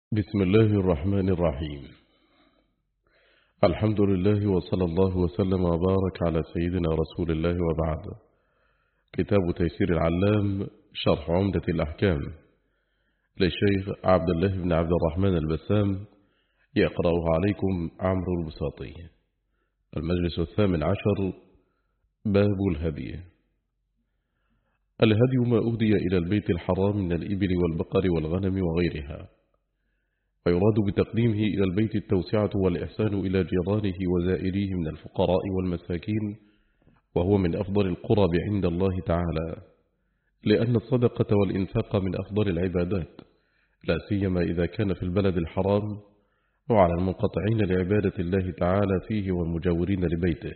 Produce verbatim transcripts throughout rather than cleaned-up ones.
بسم الله الرحمن الرحيم. الحمد لله وصلى الله وسلم وبارك على سيدنا رسول الله وبعد. كتاب تيسير العلام شرح عمدة الأحكام للشيخ عبد الله بن عبد الرحمن البسام، يقرأه عليكم عمرو البساطي. المجلس الثامن عشر. باب الهدي. الهدي ما أهدي إلى البيت الحرام من الإبل والبقر والغنم وغيرها، ويراد بتقديمه إلى البيت التوسعة والإحسان إلى جيرانه وزائريه من الفقراء والمساكين، وهو من أفضل القرب عند الله تعالى، لأن الصدقة والإنفاق من أفضل العبادات، لا سيما إذا كان في البلد الحرام وعلى المنقطعين لعبادة الله تعالى فيه والمجاورين لبيته.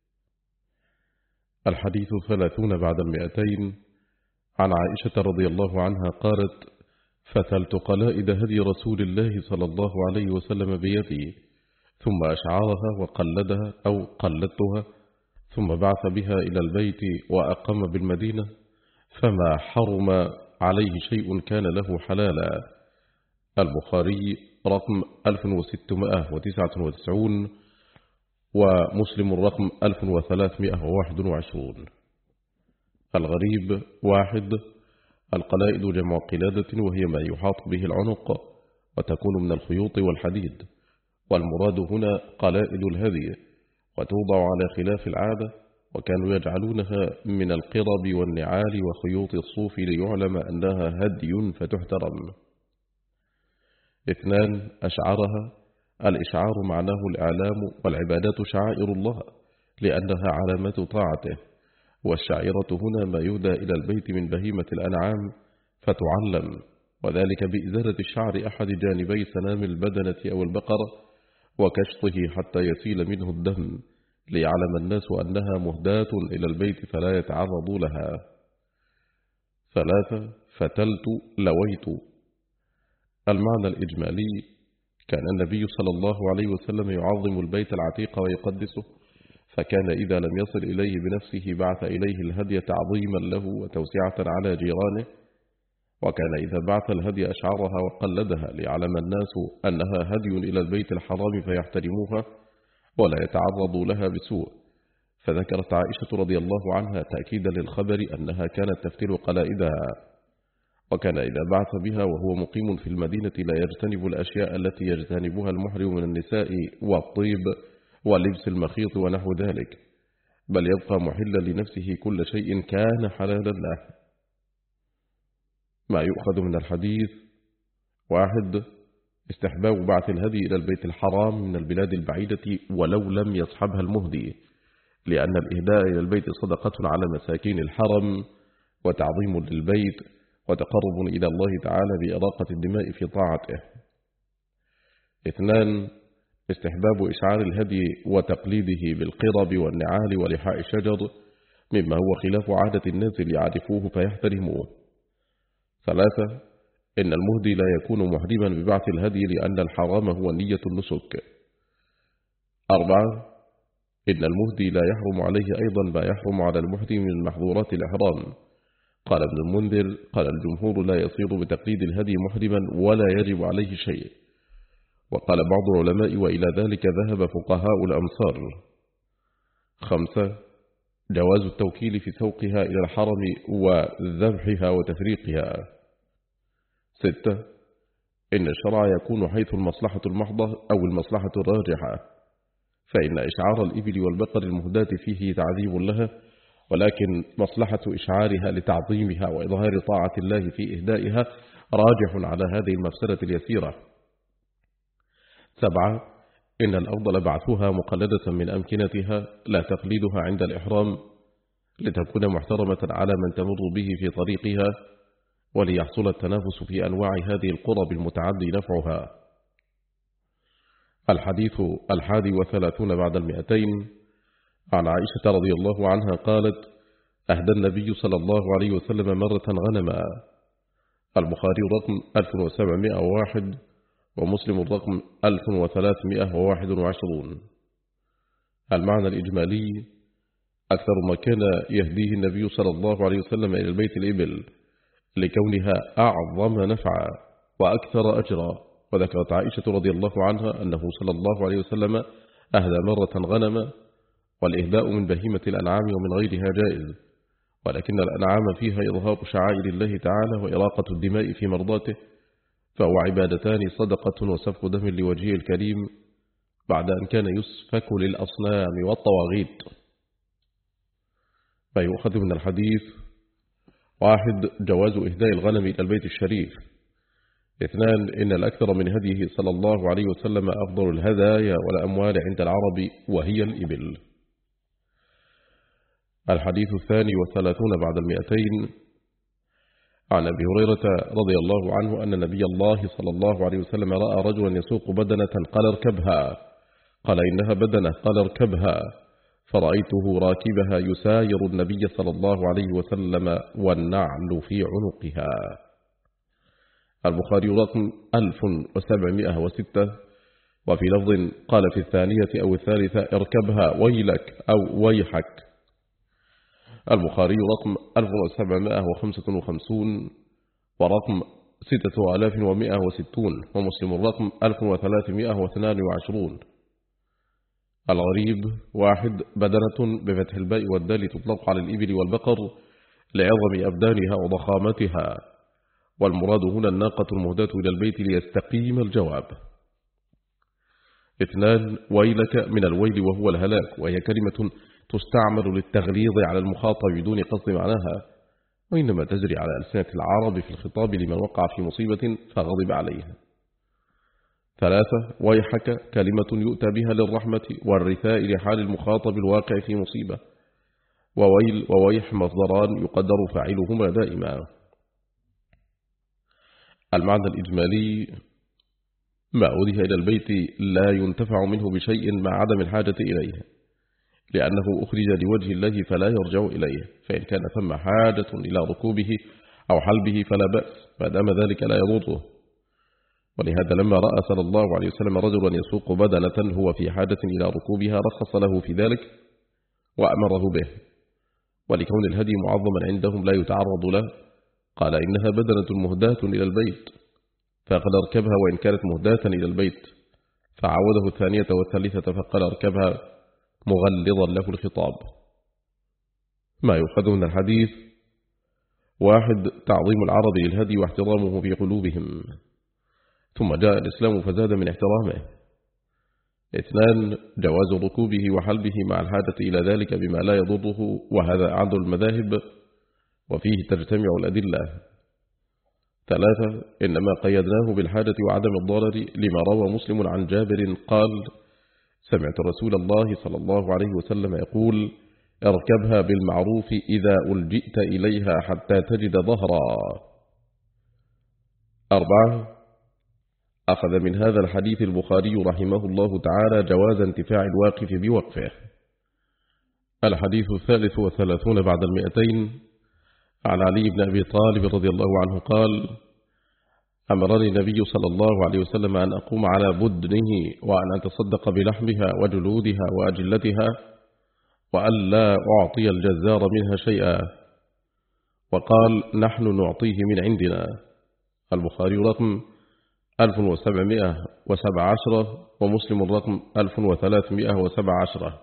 الحديث ثلاثون بعد المئتين. عن عائشة رضي الله عنها قالت: فتلت قلائد هدي رسول الله صلى الله عليه وسلم بيدي، ثم أشعرها وقلدها أو قلدتها، ثم بعث بها إلى البيت وأقام بالمدينة، فما حرم عليه شيء كان له حلالا. البخاري رقم ألف وستمائة وتسعة وتسعين ومسلم رقم ألف وثلاثمائة وواحد وعشرين. الغريب واحد. القلائد جمع قلادة، وهي ما يحاط به العنق وتكون من الخيوط والحديد، والمراد هنا قلائد الهدي، وتوضع على خلاف العادة، وكانوا يجعلونها من القرب والنعال وخيوط الصوف ليعلم أنها هدي فتحترم. اثنان. أشعرها. الإشعار معناه الإعلام، والعبادات شعائر الله لأنها علامة طاعته، والشعيرة هنا ما يهدى إلى البيت من بهيمة الأنعام فتعلم، وذلك بإزالة الشعر أحد جانبي سنام البدنة أو البقرة وكشطه حتى يسيل منه الدم، ليعلم الناس أنها مهداة إلى البيت فلا يتعرضوا لها. ثلاثة. فتلت لويت. المعنى الإجمالي: كان النبي صلى الله عليه وسلم يعظم البيت العتيق ويقدسه، فكان إذا لم يصل إليه بنفسه بعث إليه الهدي تعظيما له وتوسعة على جيرانه، وكان إذا بعث الهدي أشعرها وقلدها ليعلم الناس أنها هدي إلى البيت الحرام فيحترموها ولا يتعرضوا لها بسوء. فذكرت عائشة رضي الله عنها تأكيدا للخبر أنها كانت تفتل قلائدها، وكان إذا بعث بها وهو مقيم في المدينة لا يجتنب الأشياء التي يجتنبها المحرم من النساء والطيب ولبس المخيط ونحو ذلك، بل يبقى محلا لنفسه كل شيء كان حلالا له. ما يؤخذ من الحديث: واحد. استحباب بعث الهدي إلى البيت الحرام من البلاد البعيدة ولو لم يصحبها المهدي، لأن الإهداء إلى البيت صدقة على مساكين الحرم وتعظيم للبيت وتقرب إلى الله تعالى بإراقة الدماء في طاعته. اثنان. استحباب إشعار الهدي وتقليده بالقرب والنعال ولحاء الشجر، مما هو خلاف عادة الناس ليعرفوه فيحترموه. ثلاثة. إن المهدي لا يكون محرما ببعث الهدي لأن الحرام هو نية النسك. أربعة. إن المهدي لا يحرم عليه أيضا ما يحرم على المحرم من محظورات الإحرام. قال ابن المنذر: قال الجمهور لا يصير بتقليد الهدي محرما ولا يجب عليه شيء. وقال بعض العلماء: وإلى ذلك ذهب فقهاء الأمصار. خمسة. جواز التوكيل في سوقها إلى الحرم وذبحها وتفريقها. ستة. إن الشرع يكون حيث المصلحة المحضة أو المصلحة الراجحة، فإن إشعار الإبل والبقر المهداة فيه تعذيب لها، ولكن مصلحة إشعارها لتعظيمها وإظهار طاعة الله في إهدائها راجح على هذه المفسدة اليسيرة. سبعة. إن الأفضل بعثها مقلدة من أمكنتها لا تقليدها عند الإحرام، لتكون محترمة على من تمر به في طريقها، وليحصل التنافس في أنواع هذه القرب المتعدي نفعها. الحديث الحادي وثلاثون بعد المئتين. عن عائشة رضي الله عنها قالت: أهدى النبي صلى الله عليه وسلم مرة غنما. البخاري رقم ألف وسبعمائة وواحد ومسلم الرقم ألف وثلاثمائة وواحد وعشرون. المعنى الإجمالي: أكثر ما كان يهديه النبي صلى الله عليه وسلم إلى البيت الإبل، لكونها أعظم نفعا وأكثر أجرا، وذكرت عائشة رضي الله عنها أنه صلى الله عليه وسلم أهدى مرة غنما، والإهداء من بهيمة الأنعام ومن غيرها جائز، ولكن الأنعام فيها إظهار شعائر الله تعالى وإراقة الدماء في مرضاته، فهو عبادتان صدقة وسفك دم لوجهه الكريم بعد أن كان يسفك للأصنام والطواغيت. ما يؤخذ من الحديث: واحد، جواز إهداء الغنم إلى البيت الشريف. اثنان، إن الأكثر من هديه صلى الله عليه وسلم أفضل الهدايا والأموال عند العرب وهي الإبل. الحديث الثاني والثلاثون بعد المئتين، عن أبي هريرة رضي الله عنه أن نبي الله صلى الله عليه وسلم رأى رجلا يسوق بدنة قال اركبها، قال إنها بدنة قال اركبها، فرأيته راكبها يساير النبي صلى الله عليه وسلم والنعل في عنقها. البخاري رقم ألف وسبعمائة وستة، وفي لفظ قال في الثانية أو الثالثة اركبها ويلك أو ويحك. البخاري رقم ألف وسبعمائة وخمسة وخمسين ورقم ستة آلاف ومائة وستون، ومسلم رقم ألف وثلاثمائة واثنان وعشرون. الغريب: واحد، بدنة بفتح الباء والدال تطلق على الإبل والبقر لعظم أبدانها وضخامتها، والمراد هنا الناقة المهداة إلى البيت ليستقيم الجواب. اثنان، ويلك من الويل وهو الهلاك، وهي كلمة تستعمل للتغليظ على المخاطب بدون قصد معناها، وإنما تجري على ألسنة العرب في الخطاب لمن وقع في مصيبة فغضب عليها. ثلاثة، ويحك كلمة يؤتى بها للرحمة والرثاء لحال المخاطب الواقع في مصيبة، وويل وويح مصدران يقدر فاعلهما دائما. المعنى الإجمالي: ما أوذي إلى البيت لا ينتفع منه بشيء مع عدم الحاجة إليه، لأنه أخرج لوجه الله فلا يرجع إليه، فإن كان ثم حاجة إلى ركوبه أو حلبه فلا بأس ما دام ذلك لا يضره. ولهذا لما رأى صلى الله عليه وسلم رجلا يسوق بدنة هو في حاجة إلى ركوبها رخص له في ذلك وأمره به، ولكون الهدي معظما عندهم لا يتعرض له قال إنها بدنة مهداة إلى البيت، فقال اركبها وإن كانت مهداة إلى البيت، فعوده الثانية والثالثة فقال اركبها مغلظا له الخطاب. ما يؤخذ من الحديث: واحد، تعظيم العرب للهدي واحترامه في قلوبهم، ثم جاء الإسلام فزاد من احترامه. اثنان، جواز ركوبه وحلبه مع الحاجة إلى ذلك بما لا يضره، وهذا أعد المذاهب وفيه تجتمع الأدلة. ثلاثة، إنما قيدناه بالحاجة وعدم الضرر لما روى مسلم عن جابر قال: سمعت رسول الله صلى الله عليه وسلم يقول: اركبها بالمعروف إذا ألجئت إليها حتى تجد ظهرا. أربعة، أخذ من هذا الحديث البخاري رحمه الله تعالى جواز انتفاع الواقف بوقفه. الحديث الثالث والثلاثون بعد المئتين، عن علي بن أبي طالب رضي الله عنه قال: أمرني النبي صلى الله عليه وسلم أن أقوم على بدنه وأن أتصدق بلحمها وجلودها وأجلتها، وأن لا أعطي الجزار منها شيئا، وقال: نحن نعطيه من عندنا. البخاري رقم ألف وسبعمائة وسبع عشرة، ومسلم رقم ألف وثلاثمائة وسبع عشرة.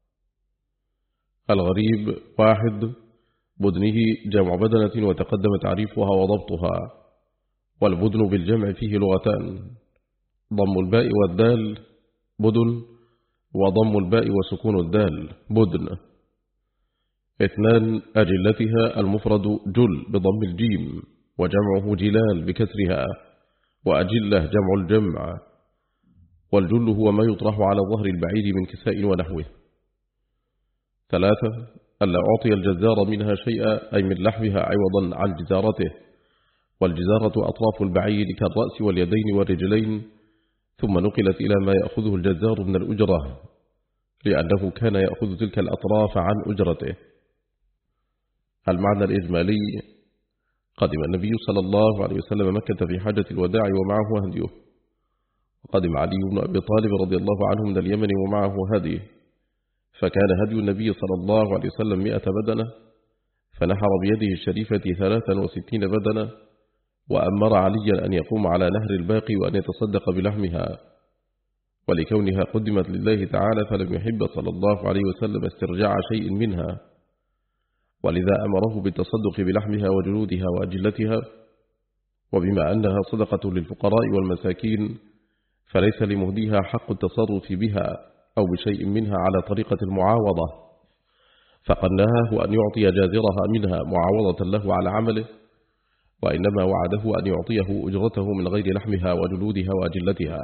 الغريب: واحد، بدنه جمع بدنة وتقدم تعريفها وضبطها، والبدن بالجمع فيه لغتان: ضم الباء والدال بدن، وضم الباء وسكون الدال بدن. اثنان، أجلتها المفرد جل بضم الجيم، وجمعه جلال بكسرها، وأجلة جمع الجمع، والجل هو ما يطرح على ظهر البعير من كساء ونحوه. ثلاثة، ألا أعطي الجزار منها شيئا، أي من لحمها عوضا عن جزارته، والجزارة أطراف البعير كالرأس واليدين والرجلين، ثم نقلت إلى ما يأخذه الجزار من الأجرة، لأنه كان يأخذ تلك الأطراف عن أجرته. المعنى الإجمالي: قدم النبي صلى الله عليه وسلم مكة في حاجة الوداع ومعه هديه، وقدم علي بن أبي طالب رضي الله عنه من اليمن ومعه هديه، فكان هدي النبي صلى الله عليه وسلم مئة بدنة، فنحر بيده الشريفة ثلاثا وستين بدنة، وأمر عليا أن يقوم على نهر الباقي وأن يتصدق بلحمها، ولكونها قدمت لله تعالى فلم يحب صلى الله عليه وسلم استرجاع شيء منها، ولذا أمره بالتصدق بلحمها وجلودها وأجلتها. وبما أنها صدقة للفقراء والمساكين فليس لمهديها حق التصرف بها أو بشيء منها على طريقة المعاوضة، فقد نهاه أن يعطي جازرها منها معاوضة له على عمله، وإنما وعده أن يعطيه أجرته من غير لحمها وجلودها وأجلتها.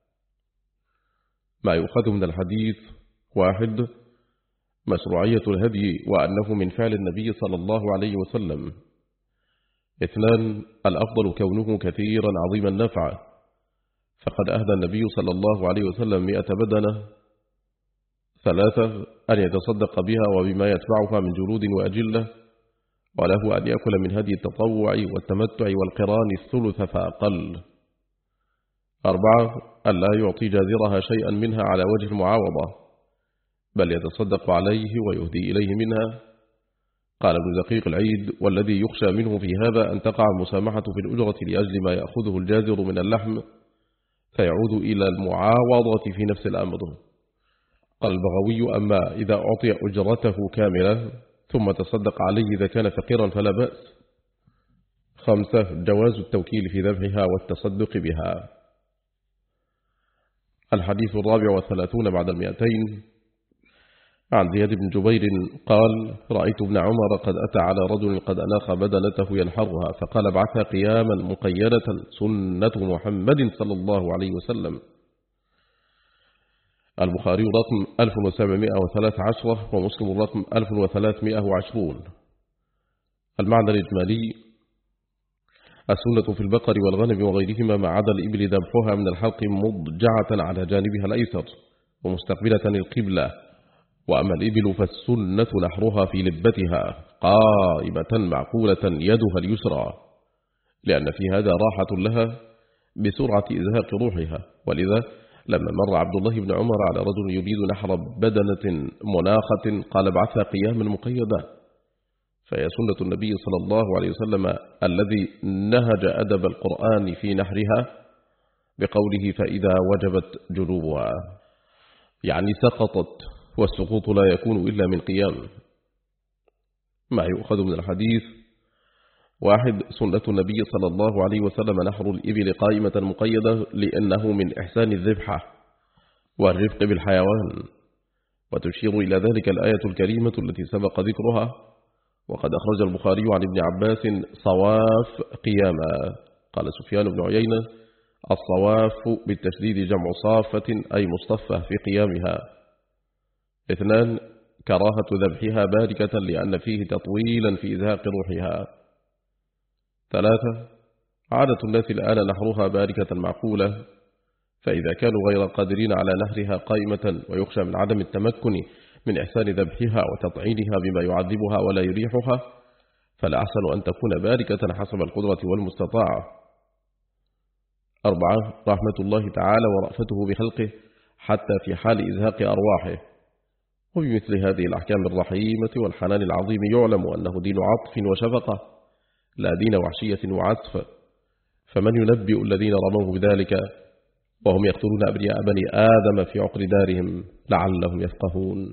ما يؤخذ من الحديث: واحد، مشروعية الهدي وأنه من فعل النبي صلى الله عليه وسلم. اثنان، الأفضل كونه كثيرا عظيم النفع، فقد أهدى النبي صلى الله عليه وسلم مئة بدنة. ثلاثة، أن يتصدق بها وبما يتبعها من جلود وأجلة، وله أن يأكل من هدي التطوع والتمتع والقران الثلث فأقل. أربعة، أن لا يعطي جازرها شيئا منها على وجه المعاوضة، بل يتصدق عليه ويهدي إليه منها. قال ابن دقيق العيد: والذي يخشى منه في هذا أن تقع المسامحة في الأجرة لأجل ما يأخذه الجازر من اللحم فيعود إلى المعاوضة في نفس الأمر. قال البغوي: أما إذا أعطي أجرته كاملة ثم تصدق عليه إذا كان فقيرا فلا بأس. خمسة، جواز التوكيل في ذبحها والتصدق بها. الحديث الرابع والثلاثون بعد المئتين. عن زياد بن جبير قال: رأيت ابن عمر قد أتى على رجل قد أناخ بدنته ينحرها، فقال: ابعثها قياما مقيدة سنة محمد صلى الله عليه وسلم. البخاري رقم ألف وسبعمائة وثلاثة عشر ومسلم رقم ألف وثلاثمائة وعشرون. المعنى الإجمالي: السنة في البقر والغنم وغيرهما ما عدا الإبل ذبحها من الحلق مضجعة على جانبها الأيسر ومستقبلة القبلة، وأما الإبل فالسنة نحرها في لبتها قائمة معقولة يدها اليسرى، لأن في هذا راحة لها بسرعة إزهاق روحها. ولذا لما مر عبد الله بن عمر على رجل يريد نحر بدنة مناخة قال: ابعثها قياما مقيدة. فهي سنة النبي صلى الله عليه وسلم الذي نهج أدب القرآن في نحرها بقوله: فإذا وجبت جنوبها، يعني سقطت، والسقوط لا يكون إلا من قيام. ما يؤخذ من الحديث: واحد، سنة النبي صلى الله عليه وسلم نحر الإبل قائمة مقيدة، لأنه من إحسان الذبحة والرفق بالحيوان، وتشير إلى ذلك الآية الكريمة التي سبق ذكرها. وقد أخرج البخاري عن ابن عباس: صواف قياما. قال سفيان بن عيينة: الصواف بالتشديد جمع صافة أي مصطفى في قيامها. اثنان، كراهة ذبحها باركة لأن فيه تطويلا في إزهاق روحها. ثلاثة، عادة الناس الآن نحرها باركة معقولة، فإذا كانوا غير قادرين على نحرها قائمة ويخشى من عدم التمكن من إحسان ذبحها وتطعينها بما يعذبها ولا يريحها، فالأحسن أن تكون باركة حسب القدرة والمستطاع. أربعة، رحمة الله تعالى ورأفته بخلقه حتى في حال إزهاق أرواحه. وبمثل هذه الأحكام الرحيمة والحنان العظيم يعلم أنه دين عطف وشفقة لا دين وحشية وعسف. فمن ينبئ الذين رموا بذلك وهم يقتلون أبناء بني آدم في عقر دارهم لعلهم يفقهون.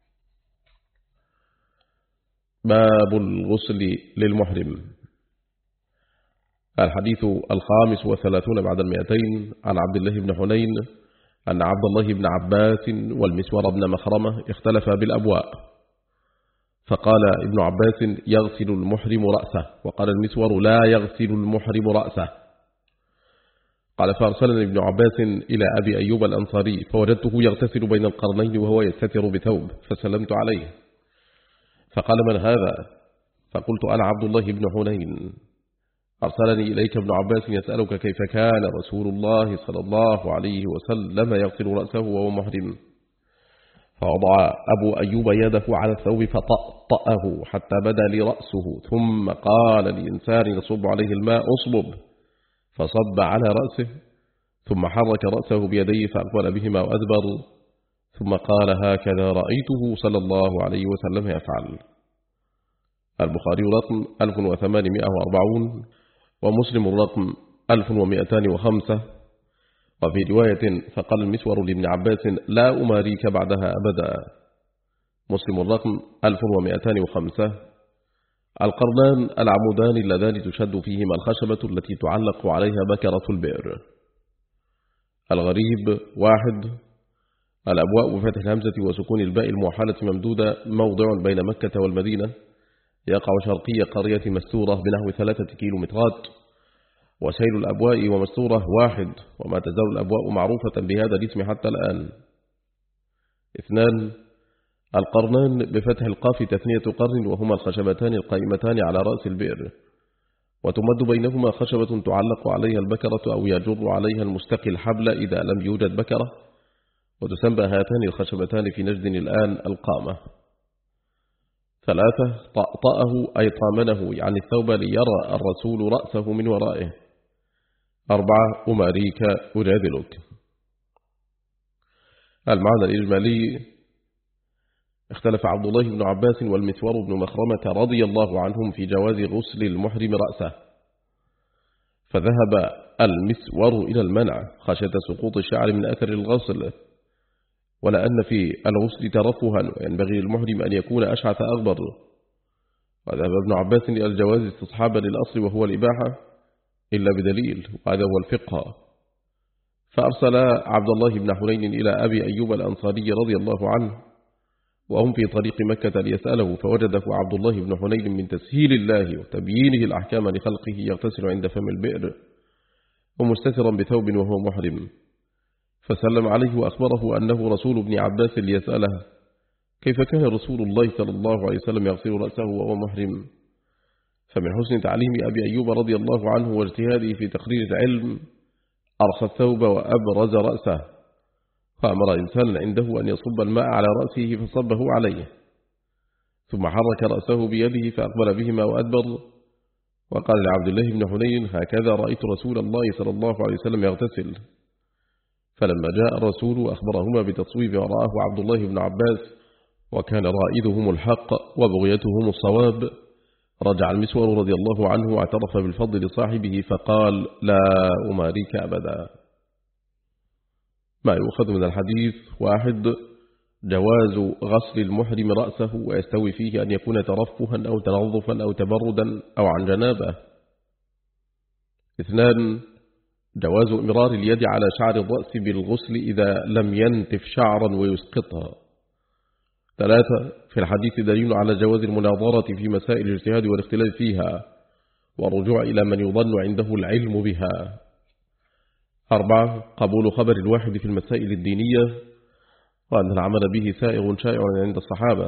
باب الغسل للمحرم. الحديث الخامس والثلاثون بعد المئتين. عن عبد الله بن حنين أن عبد الله بن عباس والمسور بن مخرمة اختلفا بالأبواء، فقال ابن عباس: يغسل المحرم رأسه، وقال المسور: لا يغسل المحرم رأسه. قال: فأرسلني ابن عباس إلى أبي أيوب الأنصاري فوجدته يغتسل بين القرنين وهو يستتر بثوب، فسلمت عليه فقال: من هذا؟ فقلت: أنا عبد الله بن حنين. أرسلني إليك ابن عباس يسألك كيف كان رسول الله صلى الله عليه وسلم يغسل رأسه وهو محرم. فوضع أبو أيوب يده على الثوب فطأطأه حتى بدا لي رأسه، ثم قال لإنسان يصب عليه الماء: أصبب، فصب على رأسه، ثم حرك رأسه بيديه فأقبل بهما وأدبر، ثم قال: هكذا رأيته صلى الله عليه وسلم يفعل. البخاري رقم ألف وثمانمائة وأربعون ومسلم الرقم ألف ومئتان وخمسة. وفي رواية فقال المسور لابن عباس لا أماريك بعدها أبدا. مسلم الرقم ألف ومئتان وخمسة. القرنان العمودان اللذان تشد فيهما الخشبة التي تعلق عليها بكرة البئر. الغريب واحد. الأبواء بفتح الهمزة وسكون الباء الموحلة ممدودة موضع بين مكة والمدينة، يقع شرقي قرية مستورة بنحو ثلاثة كيلومترات. وسيل الأبواء ومستورة واحد، وما تزال الأبواء معروفة بهذا الاسم حتى الآن. اثنان. القرنان بفتح القاف تثنية قرن، وهما الخشبتان القائمتان على رأس البئر، وتمد بينهما خشبة تعلق عليها البكرة أو يجر عليها المستقي الحبل إذا لم يوجد بكرة، وتسمى هاتان الخشبتان في نجد الآن القامة. ثلاثة. طأطأه أي طامنه يعني الثوب ليرى الرسول رأسه من ورائه. أربعة. أماريك أجادلك. المعنى الإجمالي: اختلف عبد الله بن عباس والمسور بن مخرمة رضي الله عنهم في جواز غسل المحرم رأسه، فذهب المسور إلى المنع خشية سقوط الشعر من أثر الغسل، ولأن في الغسل ترفها وينبغي للمحرم أن يكون أشعث أغبر. وذهب ابن عباس إلى الجواز استصحابا للأصل وهو الإباحة إلا بدليل، وهذا هو الفقه. فأرسل عبد الله بن حنين إلى أبي أيوب الأنصاري رضي الله عنه وهم في طريق مكة ليسأله، فوجده عبد الله بن حنين من تسهيل الله وتبيينه الأحكام لخلقه يغتسل عند فم البئر ومستترا بثوب وهو محرم، فسلم عليه وأخبره أنه رسول ابن عباس ليسأله كيف كان رسول الله صلى الله عليه وسلم يغسل رأسه وهو محرم. فمن حسن تعليم أبي أيوب رضي الله عنه واجتهاده في تقرير العلم أرخى الثوب وأبرز رأسه، فأمر إنسانا عنده أن يصب الماء على رأسه فصبه عليه، ثم حرك رأسه بيده فأقبل بهما وأدبر، وقال لعبد الله بن حنين هكذا رأيت رسول الله صلى الله عليه وسلم يغتسل. فلما جاء الرسول أخبرهما بتصويب ورآه عبد الله بن عباس وكان رائدهم الحق وبغيتهم الصواب، رجع المسور رضي الله عنه واعترف بالفضل لصاحبه فقال لا أماريك أبدا. ما يؤخذ من الحديث: واحد. جواز غسل المحرم رأسه ويستوي فيه أن يكون ترفها أو تنظفا أو تبردا أو عن جنابه. اثنان. جواز إمرار اليد على شعر الرأس بالغسل إذا لم ينتف شعرا ويسقطها. ثلاثة. في الحديث دليل على جواز المناظرة في مسائل الاجتهاد والاختلاف فيها والرجوع إلى من يظن عنده العلم بها. أربعة. قبول خبر الواحد في المسائل الدينية وأن العمل به سائغ شائع عند الصحابة.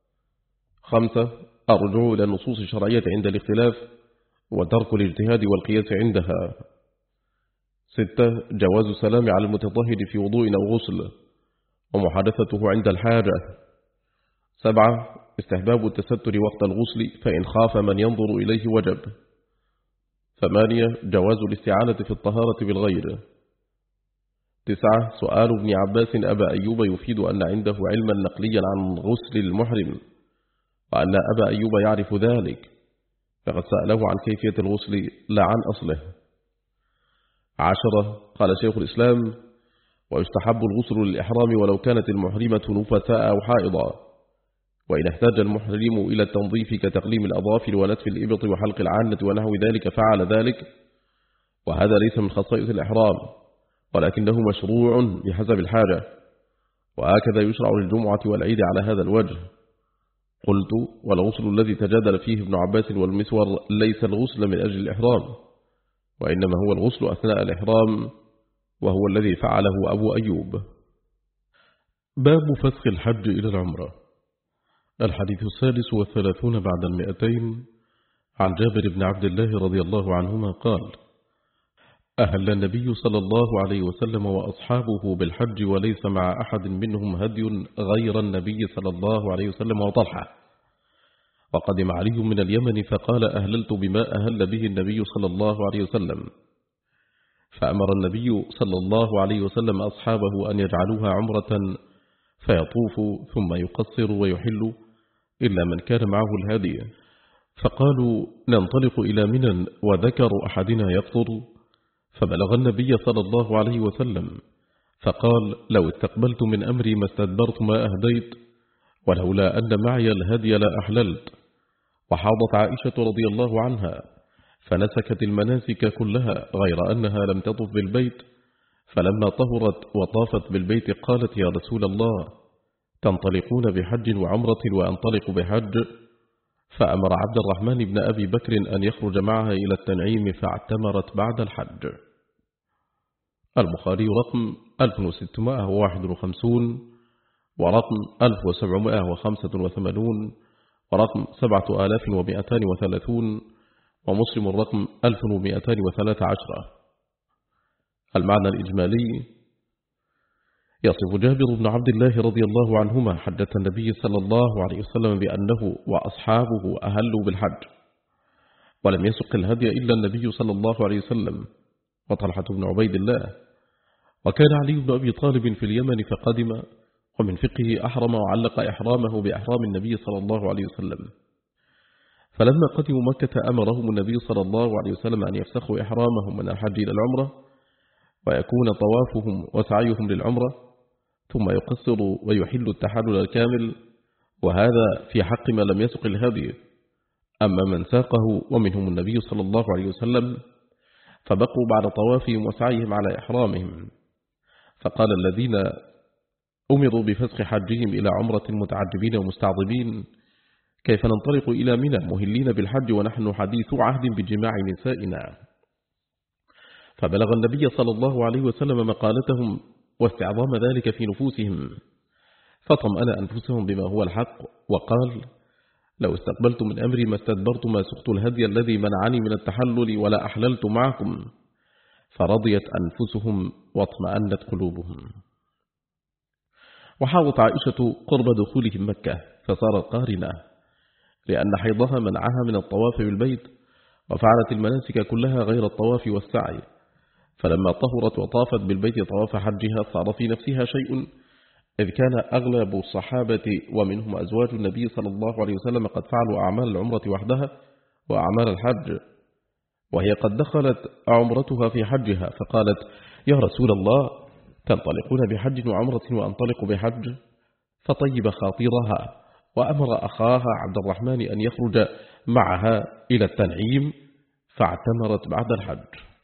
خمسة. الرجوع إلى النصوص الشرعية عند الاختلاف وترك الاجتهاد والقياس عندها. ستة. جواز السلام على المتطهر في وضوء أو غسل ومحادثته عند الحاجة. سبعة. استحباب التستر وقت الغسل فإن خاف من ينظر إليه وجب. ثمانية. جواز الاستعانة في الطهارة بالغير. تسعة. سؤال ابن عباس أبا أيوب يفيد أن عنده علما نقليا عن غسل المحرم وأن أبا أيوب يعرف ذلك، فقد سأله عن كيفية الغسل لا عن أصله. عشرة. قال شيخ الإسلام: ويستحب الغسل للإحرام ولو كانت المحرمة نفساء أو حائضا، وإن احتاج المحرم إلى التنظيف كتقليم الأظافر ونتف الإبط وحلق العانة ونحو ذلك فعل ذلك، وهذا ليس من خصائص الإحرام ولكنه مشروع بحسب الحاجة، وهكذا يشرع للجمعة والعيد على هذا الوجه. قلت: والغسل الذي تجادل فيه ابن عباس والمسور ليس الغسل من أجل الإحرام، وإنما هو الغسل أثناء الإحرام، وهو الذي فعله أبو أيوب. باب فسخ الحج إلى العمرة. الحديث السادس والثلاثون بعد المئتين عن جابر بن عبد الله رضي الله عنهما قال: أهل النبي صلى الله عليه وسلم وأصحابه بالحج وليس مع أحد منهم هدي غير النبي صلى الله عليه وسلم وطلحة. وقدم علي من اليمن فقال: أهللت بما أهل به النبي صلى الله عليه وسلم، فأمر النبي صلى الله عليه وسلم أصحابه أن يجعلوها عمرة فيطوف ثم يقصر ويحل إلا من كان معه الهدي، فقالوا ننطلق إلى منى، وذكر أحدنا يفطر، فبلغ النبي صلى الله عليه وسلم فقال لو استقبلت من أمري ما استدبرت ما أهديت، ولولا أن معي الهدي لا أحللت. وحاضت عائشة رضي الله عنها فنسكت المناسك كلها غير أنها لم تطف بالبيت، فلما طهرت وطافت بالبيت قالت يا رسول الله تنطلقون بحج وعمرة وأنطلق بحج؟ فأمر عبد الرحمن بن أبي بكر أن يخرج معها إلى التنعيم فاعتمرت بعد الحج. البخاري رقم ألف وستمائة وواحد وخمسين ورقم ألف وسبعمائة وخمسة وثمانين ورقم سبعة آلاف ومئتان وثلاثون، ومسلم الرقم ألف ومئتان وثلاث عشر. المعنى الإجمالي: يصف جابر بن عبد الله رضي الله عنهما حجة النبي صلى الله عليه وسلم بأنه وأصحابه أهلوا بالحج، ولم يسق الهدي إلا النبي صلى الله عليه وسلم وطلحة بن عبيد الله. وكان علي بن أبي طالب في اليمن فقدم، ومن فقه أحرم وعلق إحرامه بإحرام النبي صلى الله عليه وسلم. فلما قدموا مكة أمرهم النبي صلى الله عليه وسلم أن يفسخوا إحرامهم من الحج إلى العمرة، ويكون طوافهم وسعيهم للعمرة، ثم يقصروا ويحلوا التحلل الكامل، وهذا في حق ما لم يسق الهدي. أما من ساقه ومنهم النبي صلى الله عليه وسلم فبقوا بعد طوافهم وسعيهم على إحرامهم. فقال الذين أمروا بفسخ حجهم إلى عمرة متعجبين ومستعظمين كيف ننطلق إلى منى مهلين بالحج ونحن حديث عهد بجماع نسائنا؟ فبلغ النبي صلى الله عليه وسلم مقالتهم واستعظام ذلك في نفوسهم، فطمأن أنفسهم بما هو الحق، وقال لو استقبلت من أمري ما استدبرت ما سقت الهدي الذي منعني من التحلل ولا أحللت معكم. فرضيت أنفسهم واطمأنت قلوبهم. وحاضت عائشة قرب دخولهم مكة فصارت قارنة، لأن حيضها منعها من الطواف بالبيت، وفعلت المناسك كلها غير الطواف والسعي. فلما طهرت وطافت بالبيت طواف حجها صار في نفسها شيء، إذ كان أغلب الصحابة ومنهم أزواج النبي صلى الله عليه وسلم قد فعلوا أعمال العمرة وحدها وأعمال الحج، وهي قد دخلت عمرتها في حجها، فقالت يا رسول الله تنطلقون بحج وعمرة وأنطلق بحج؟ فطيب خاطرها وأمر أخاها عبد الرحمن أن يخرج معها إلى التنعيم، فاعتمرت بعد الحج.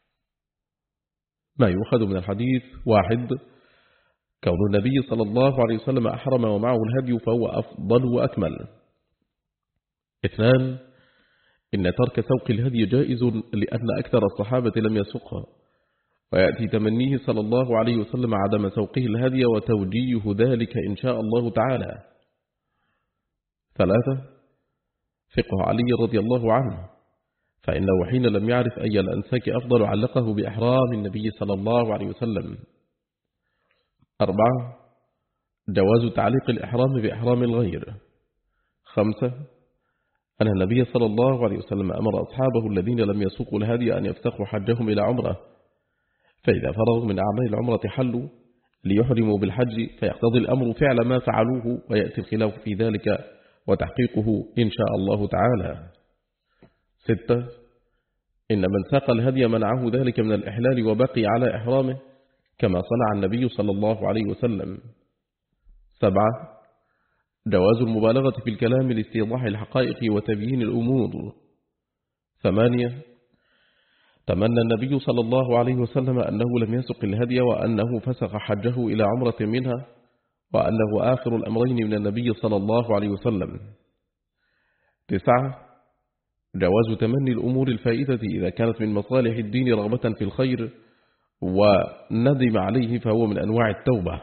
ما يؤخذ من الحديث: واحد، كون النبي صلى الله عليه وسلم أحرم ومعه الهدي فهو أفضل وأكمل. اثنان، إن ترك سوق الهدي جائز لأن أكثر الصحابة لم يسقها، ويأتي تمنيه صلى الله عليه وسلم عدم سوقه الهدي وتوجيه ذلك إن شاء الله تعالى. ثلاثة، فقه علي رضي الله عنه، فإنه حين لم يعرف أي الأنساك أفضل علقه بإحرام النبي صلى الله عليه وسلم. أربعة، جواز تعليق الإحرام بإحرام الغير. خمسة، أن النبي صلى الله عليه وسلم أمر أصحابه الذين لم يسوقوا الهدي أن يفسخوا حجهم إلى عمره، فإذا فرغوا من أعمال العمرة حلوا ليحرموا بالحج، فيقتضي الأمر فعل ما فعلوه، ويأتي الخلاف في ذلك وتحقيقه إن شاء الله تعالى. ستة، إن من ساق الهدي منعه ذلك من الإحلال وبقي على إحرامه كما صنع النبي صلى الله عليه وسلم. سبعة، جواز المبالغة في الكلام لاستيضاح الحقائق وتبيين الأمور. ثمانية، تمنى النبي صلى الله عليه وسلم أنه لم يسق الهدي وأنه فسخ حجه إلى عمرة منها، وأنه آخر الأمرين من النبي صلى الله عليه وسلم. تسعة، جواز تمني الأمور الفائدة إذا كانت من مصالح الدين رغبة في الخير وندم عليه فهو من أنواع التوبة.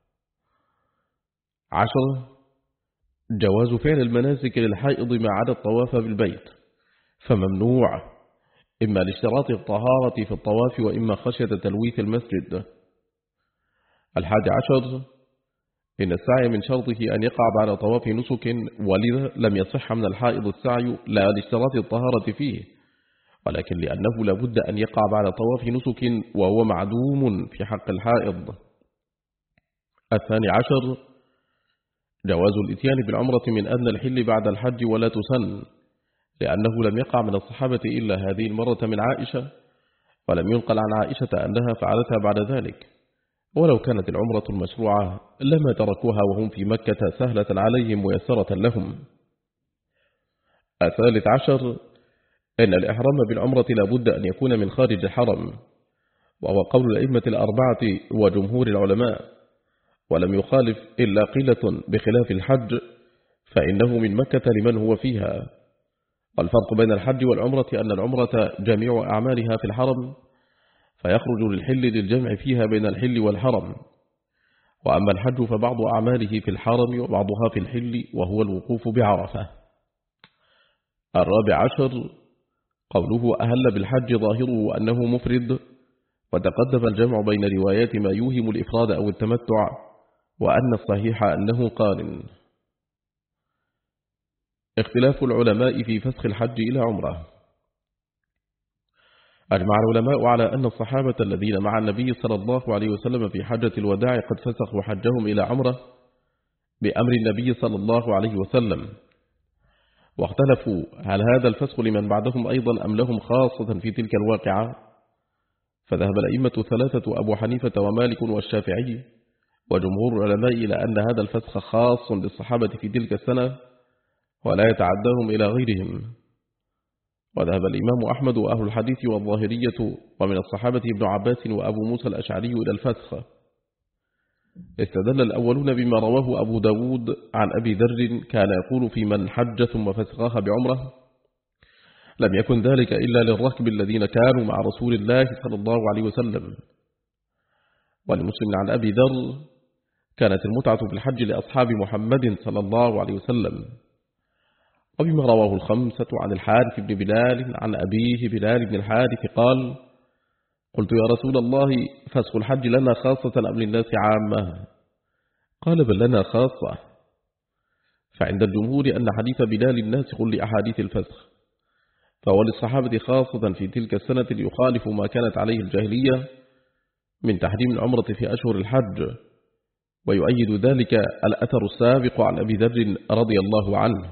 عشرة، جواز فعل المناسك للحائض ما عدا الطواف بالبيت، فممنوع إما لاشتراط الطهارة في الطواف وإما خشية تلويث المسجد. الحادي عشر، إن السعي من شرطه أن يقع بعد طواف نسك، ولذا لم يصح من الحائض السعي لا لاشتراط الطهارة فيه، ولكن لأنه لابد أن يقع بعد طواف نسك وهو معدوم في حق الحائض. الثاني عشر، جواز الاتيان بالعمرة من أدنى الحل بعد الحج ولا تسن، لأنه لم يقع من الصحابة إلا هذه المرة من عائشة، ولم ينقل عن عائشة أنها فعلتها بعد ذلك، ولو كانت العمرة المشروعة لما تركوها وهم في مكة سهلة عليهم ويسرة لهم. الثالث عشر إن الإحرام بالعمرة لابد أن يكون من خارج الحرم، وهو قول الأئمة الأربعة وجمهور العلماء، ولم يخالف إلا قلة بخلاف الحج فإنه من مكة لمن هو فيها. والفرق بين الحج والعمرة أن العمرة جميع أعمالها في الحرم، فيخرج للحل للجمع فيها بين الحل والحرم، وأما الحج فبعض أعماله في الحرم وبعضها في الحل وهو الوقوف بعرفة. الرابع عشر قوله أهل بالحج ظاهره أنه مفرد، وتقدم الجمع بين روايات ما يوهم الإفراد أو التمتع، وأن الصحيح أنه قارن. اختلاف العلماء في فسخ الحج إلى عمره. أجمع العلماء على أن الصحابة الذين مع النبي صلى الله عليه وسلم في حجة الوداع قد فسخوا حجهم إلى عمره بأمر النبي صلى الله عليه وسلم، واختلفوا هل هذا الفسخ لمن بعدهم أيضا أم لهم خاصة في تلك الواقعة. فذهب الأئمة ثلاثة أبو حنيفة ومالك والشافعي وجمهور العلماء إلى أن هذا الفسخ خاص بالصحابة في تلك السنة ولا يتعداهم إلى غيرهم. وذهب الإمام أحمد وأهل الحديث والظاهرية ومن الصحابة ابن عباس وأبو موسى الأشعري إلى الفسخ. استدل الأولون بما رواه أبو داود عن أبي ذر كان يقول في من حج ثم فسخها بعمره: لم يكن ذلك إلا للركب الذين كانوا مع رسول الله صلى الله عليه وسلم. ولمسلم عن أبي ذر كانت المتعة في الحج لأصحاب محمد صلى الله عليه وسلم. وبما رواه الخمسة عن الحارث بن بلال عن أبيه بلال بن الحارث قال: قلت يا رسول الله فسخ الحج لنا خاصة أم للناس عامة؟ قال: بل لنا خاصة. فعند الجمهور أن حديث بلال ناسخ لأحاديث الفسخ، فهو للصحابة خاصة في تلك السنة ليخالف ما كانت عليه الجاهلية من تحريم العمرة في أشهر الحج، ويؤيد ذلك الأثر السابق عن أبي ذر رضي الله عنه.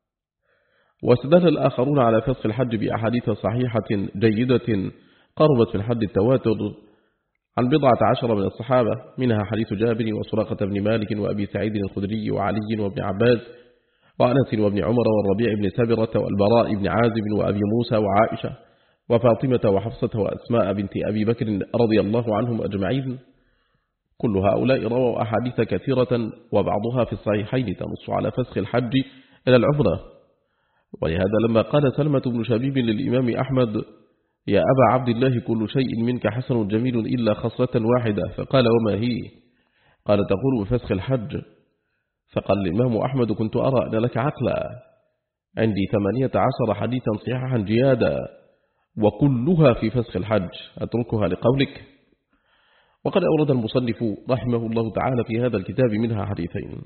واستدل الآخرون على فسخ الحج بأحاديث صحيحة جيدة قربت في الحد التواتر عن بضعة عشر من الصحابة، منها حديث جابر وسراقة بن مالك وأبي سعيد الخدري وعلي وابن عباس وأنس وابن عمر والربيع بن سبرة والبراء بن عازب وأبي موسى وعائشة وفاطمة وحفصة وأسماء بنت أبي بكر رضي الله عنهم أجمعين. كل هؤلاء رووا أحاديث كثيرة وبعضها في الصحيحين تنص على فسخ الحج إلى العمرة. ولهذا لما قال سلمة بن شبيب للإمام أحمد: يا أبا عبد الله كل شيء منك حسن جميل إلا خصلة واحدة، فقال: وما هي؟ قال: تقول بفسخ الحج. فقال الإمام أحمد: كنت أرى أن لك عقلا، عندي ثمانية عشر حديثا صحيحا جيادا وكلها في فسخ الحج، أتركها لقولك؟ وقد أورد المصنف رحمه الله تعالى في هذا الكتاب منها حديثين: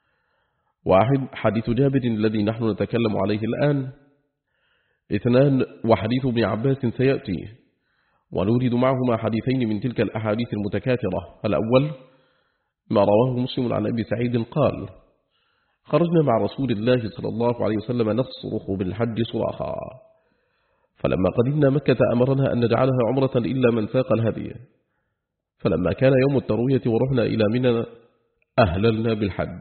واحد حديث جابر الذي نحن نتكلم عليه الآن، اثنان وحديث ابن عباس سيأتي، ونورد معهما حديثين من تلك الأحاديث المتكاثرة. الأول ما رواه مسلم عن أبي سعيد قال: خرجنا مع رسول الله صلى الله عليه وسلم نصرخ بالحج صراخا، فلما قدمنا مكة أمرنا أن نجعلها عمرة إلا من ساق الهدي، فلما كان يوم التروية ورحنا إلى منى أهللنا بالحج.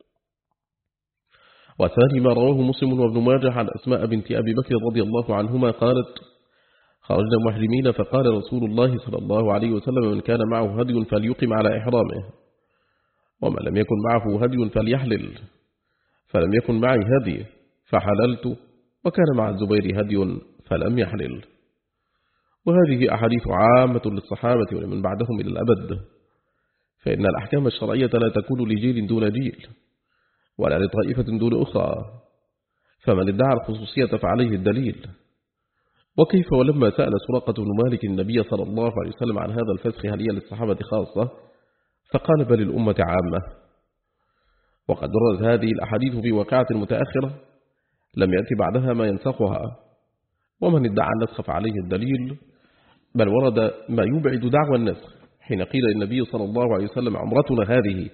وثاني ما رواه مسلم وابن ماجه عن أسماء بنت أبي بكر رضي الله عنهما قالت: خرجنا محرمين فقال رسول الله صلى الله عليه وسلم: من كان معه هدي فليقم على إحرامه، ومن لم يكن معه هدي فليحلل، فلم يكن معي هدي فحللت، وكان مع الزبير هدي فلم يحلل. وهذه أحاديث عامة للصحابة ولمن بعدهم إلى الأبد، فإن الأحكام الشرعية لا تكون لجيل دون جيل ولا لطائفة دون أخرى، فمن ادعى الخصوصية فعليه الدليل. وكيف ولما سأل سراقة بن مالك النبي صلى الله عليه وسلم عن هذا الفسخ هل هي للصحابة خاصة؟ فقال: بل الأمة عامة. وقد وردت هذه الأحاديث في واقعة متأخرة لم يأتي بعدها ما ينسخها، ومن ادعى النسخ فعليه الدليل، بل ورد ما يبعد دعوى النسخ حين قيل للنبي صلى الله عليه وسلم: عمرتنا هذه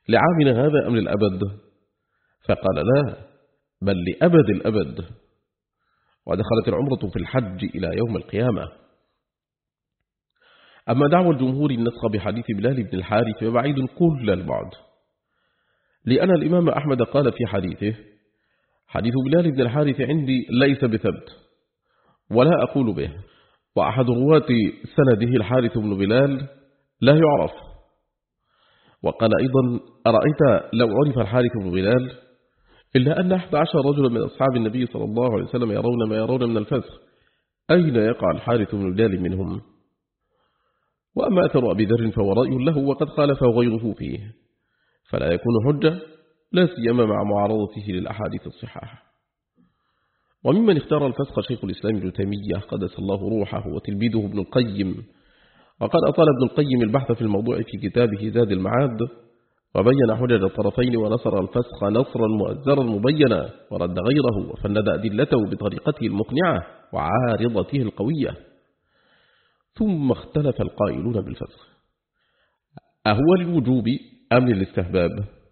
لعامنا هذا أم للأبد؟ فقال: لا، بل لأبد الأبد. ودخلت العمرة في الحج إلى يوم القيامة. أما دعوى الجمهور النسخ بحديث بلال بن الحارث فبعيد كل البعد، لأن الإمام أحمد قال في حديثه: حديث بلال بن الحارث عندي ليس بثبت ولا أقول به، وأحد رواة سنده الحارث بن بلال لا يعرف. وقال أيضا: أرأيت لو عرف الحارث بن بلال، إلا أن أحد عشر رجلا من أصحاب النبي صلى الله عليه وسلم يرون ما يرون من الفسخ، أين يقع الحارث بن بلال منهم؟ وأما أثر أبي ذر فهو رأي له وقد خالف غيره فيه، فلا يكون حجة، لا سيما مع معارضته للأحاديث الصحاح. وممن اختار الفسخ شيخ الإسلام ابن تيمية قدس الله روحه، وتلميذه ابن القيم، وقد أطال ابن القيم البحث في الموضوع في كتابه زاد المعاد، وبين حجج الطرفين ونصر الفسخ نصرا مؤزرا مبينا، ورد غيره وفند أدلته بطريقته المقنعة وعارضته القوية. ثم اختلف القائلون بالفسخ، أهو للوجوب أم للاستحباب؟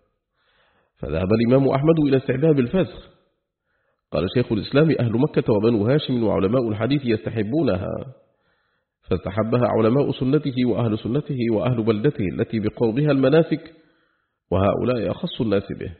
فذهب الإمام أحمد إلى استحباب الفسخ. قال شيخ الإسلام: أهل مكة وبنو هاشم وعلماء الحديث يستحبونها، فاستحبها علماء سنته وأهل سنته وأهل بلدته التي بقربها المناسك، وهؤلاء أخص الناس به.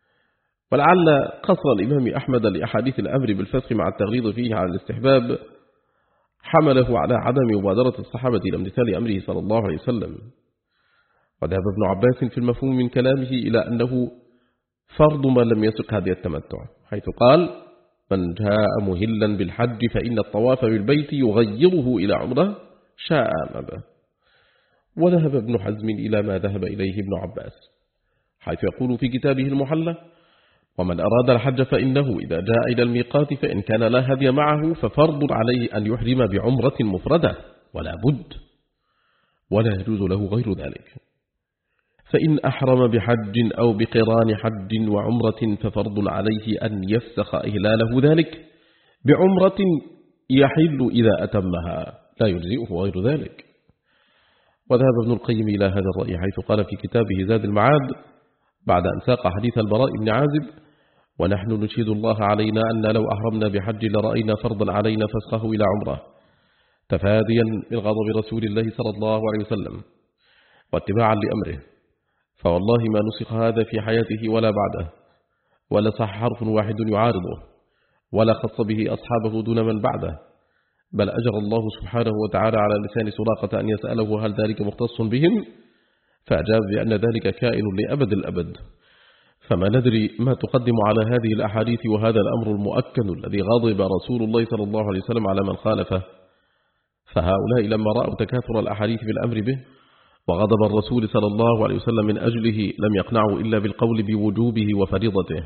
ولعل قصر الإمام أحمد لأحاديث الأمر بالفسخ مع التغليظ فيه على الاستحباب حمله على عدم مبادرة الصحابة إلى امتثال أمره صلى الله عليه وسلم. وذهب ابن عباس في المفهوم من كلامه إلى أنه فرض من لم يسق هدي التمتع، حيث قال: من جاء مهلا بالحج فإن الطواف بالبيت يغيره إلى عمره شاء أم أبى. وذهب ابن حزم إلى ما ذهب إليه ابن عباس، حيث يقول في كتابه المحلى: ومن أراد الحج فإنه إذا جاء إلى الميقات فإن كان لا هدي معه ففرض عليه أن يحرم بعمرة مفردة ولا بد، ولا يجوز له غير ذلك. فإن أحرم بحج أو بقران حج وعمرة ففرض عليه أن يفسخ إهلاله ذلك بعمرة يحل إذا أتمها، لا يجزئه غير ذلك. وذهب ابن القيم إلى هذا الرأي، حيث قال في كتابه زاد المعاد بعد أن ساق حديث البراء بن عازب: ونحن نشهد الله علينا أن لو أحرمنا بحج لرأينا فرضا علينا فسخه إلى عمره، تفاديا من غضب رسول الله صلى الله عليه وسلم واتباعا لأمره، فوالله ما نسخ هذا في حياته ولا بعده، ولا صح حرف واحد يعارضه، ولا خص به أصحابه دون من بعده، بل أجر الله سبحانه وتعالى على لسان سراقة أن يسأله هل ذلك مختص بهم، فأجاب بأن ذلك كائن لأبد الأبد. فما ندري ما تقدم على هذه الأحاديث وهذا الأمر المؤكد الذي غضب رسول الله صلى الله عليه وسلم على من خالفه. فهؤلاء لما رأوا تكاثر الأحاديث بالأمر به وغضب الرسول صلى الله عليه وسلم من أجله لم يقنعوا إلا بالقول بوجوبه وفريضته.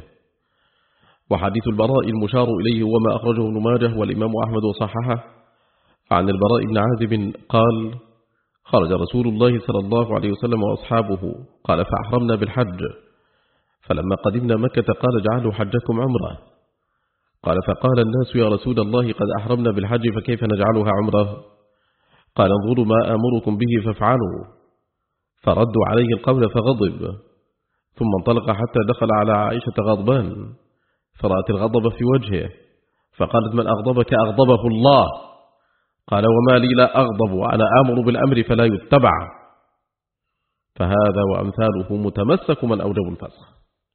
وحديث البراء المشار إليه وما أخرجه ابن ماجه والإمام أحمد وصححه عن البراء بن عازب قال: خرج رسول الله صلى الله عليه وسلم وأصحابه، قال: فأحرمنا بالحج، فلما قدمنا مكة قال: اجعلوا حجكم عمره. قال: فقال الناس: يا رسول الله قد أحرمنا بالحج فكيف نجعلها عمره؟ قال: انظروا ما آمركم به فافعلوا. فردوا عليه القول فغضب، ثم انطلق حتى دخل على عائشة غضبان، فرأت الغضب في وجهه، فقالت: من أغضبك؟ أغضبه الله. قال: وما لي لا أغضب وأنا آمر بالأمر فلا يتبع. فهذا وأمثاله متمسك من أوجب الفسخ.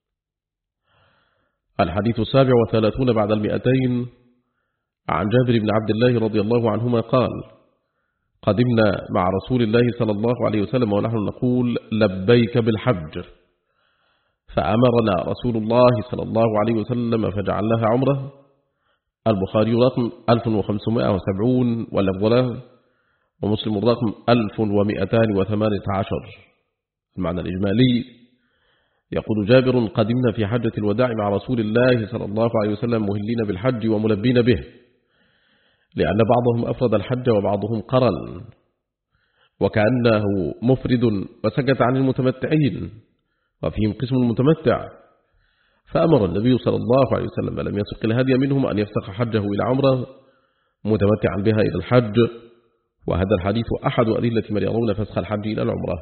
الحديث السابع وثلاثون بعد المئتين عن جابر بن عبد الله رضي الله عنهما قال: قدمنا مع رسول الله صلى الله عليه وسلم ونحن نقول: لبيك بالحج، فأمرنا رسول الله صلى الله عليه وسلم فجعلناها عمره. البخاري رقم ألف وخمسمائة وسبعين واللفظ له، ومسلم رقم ألف ومئتان وثمانية عشر. المعنى الإجمالي: يقول جابر: قدمنا في حجة الوداع مع رسول الله صلى الله عليه وسلم مهلين بالحج وملبين به، لأن بعضهم أفرد الحج وبعضهم قرن، وكأنه مفرد وسكت عن المتمتعين، وفيهم قسم المتمتع. فأمر النبي صلى الله عليه وسلم لم يسق الهدي منهم أن يفسخ حجه إلى عمره متمتعا بها إلى الحج. وهذا الحديث أحد أدلة من يرون فسخ الحج إلى العمرة.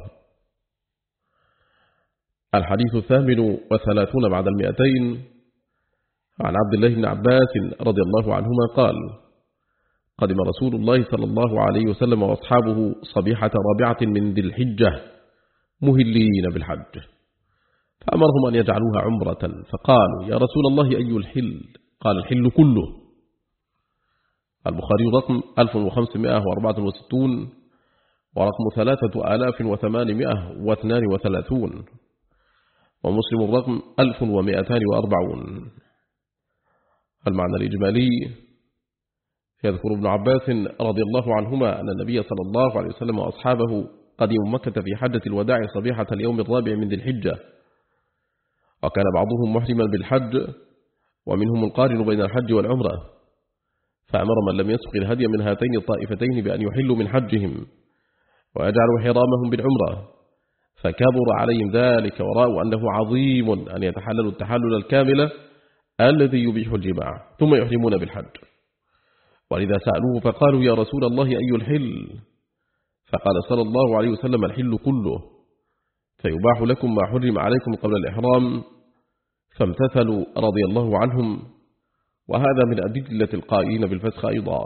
الحديث الثامن والثلاثون بعد المئتين عن عبد الله بن عباس رضي الله عنهما قال: قدم رسول الله صلى الله عليه وسلم وأصحابه صبيحة رابعة من ذي الحجة مهلين بالحج، فأمرهم أن يجعلوها عمرة، فقالوا: يا رسول الله أي الحل؟ قال: الحل كله. البخاري رقم ألف وخمسمائة وأربعة وستون ورقم ثلاثة آلاف وثمانمائة واثنان وثلاثون، ومسلم رقم ألف ومئتان وأربعون. المعنى الإجمالي: يذكر ابن عباس رضي الله عنهما أن النبي صلى الله عليه وسلم وأصحابه قدموا مكة في حجة الوداع صبيحة اليوم الرابع من ذي الحجة، وكان بعضهم محرما بالحج ومنهم القارن بين الحج والعمرة، فأمر من لم يسق الهدي من هاتين الطائفتين بأن يحلوا من حجهم ويجعلوا حرامهم بالعمرة، فكبر عليهم ذلك ورأوا أنه عظيم أن يتحللوا التحلل الكامل الذي يبيح الجماع ثم يحرمون بالحج، ولذا سألوه فقالوا: يا رسول الله أي الحل؟ فقال صلى الله عليه وسلم: الحل كله، فيباح لكم ما حرم عليكم قبل الإحرام، فامتثلوا رضي الله عنهم، وهذا من أدلة القائلين بالفسخ أيضا.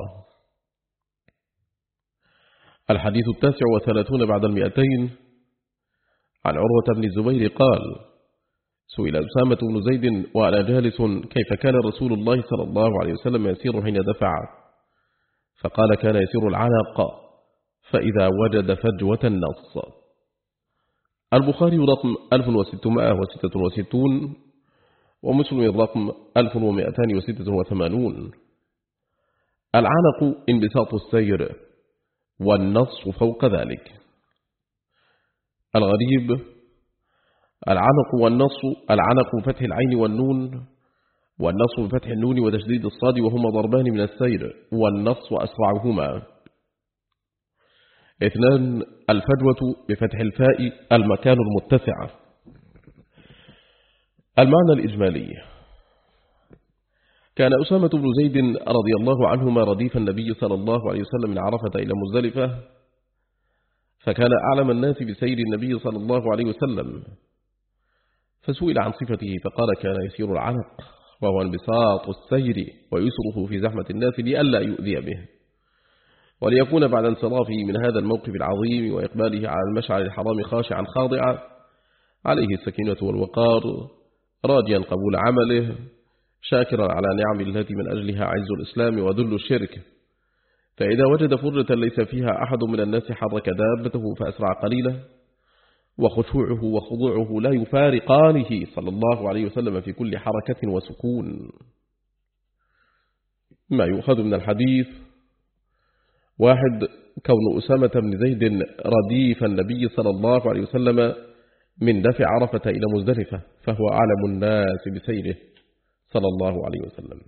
الحديث التاسع وثلاثون بعد المئتين. عن عروة بن الزبير قال: سئل أسامة بن زيد وأنا جالس كيف كان رسول الله صلى الله عليه وسلم يسير حين دفع؟ فقال: كان يسير العنق فإذا وجد فجوة النص. البخاري رقم ألف وستمائة وستة وستون ومسلم رقم ألف ومئتان وستة وثمانون. العنق انبساط السير، والنص فوق ذلك. الغريب: العنق والنص، العنق بفتح العين والنون، والنص بفتح النون وتشديد الصاد، وهما ضربان من السير، والنص أسرعهما. اثنان: الفجوة بفتح الفاء، المكان المتسع. المعنى الإجمالي: كان أسامة بن زيد رضي الله عنهما رديف النبي صلى الله عليه وسلم من عرفة إلى مزدلفة، فكان أعلم الناس بسير النبي صلى الله عليه وسلم، فسئل عن صفته فقال: كان يسير العنق، وهو انبساط السير ويسره في زحمة الناس لئلا يؤذي به، وليكون بعد انصرافه من هذا الموقف العظيم وإقباله على المشعر الحرام خاشعا خاضعا عليه السكينة والوقار، راجيا قبول عمله، شاكرا على نعم التي من أجلها عز الإسلام وذل الشرك، فإذا وجد فرجة ليس فيها أحد من الناس حرك دابته فأسرع قليلا، وخشوعه وخضوعه لا يفارقانه صلى الله عليه وسلم في كل حركة وسكون. ما يؤخذ من الحديث: واحد: كون أسامة بن زيد رديف النبي صلى الله عليه وسلم من دفع عرفة إلى مزدلفة، فهو أعلم الناس بسيره صلى الله عليه وسلم.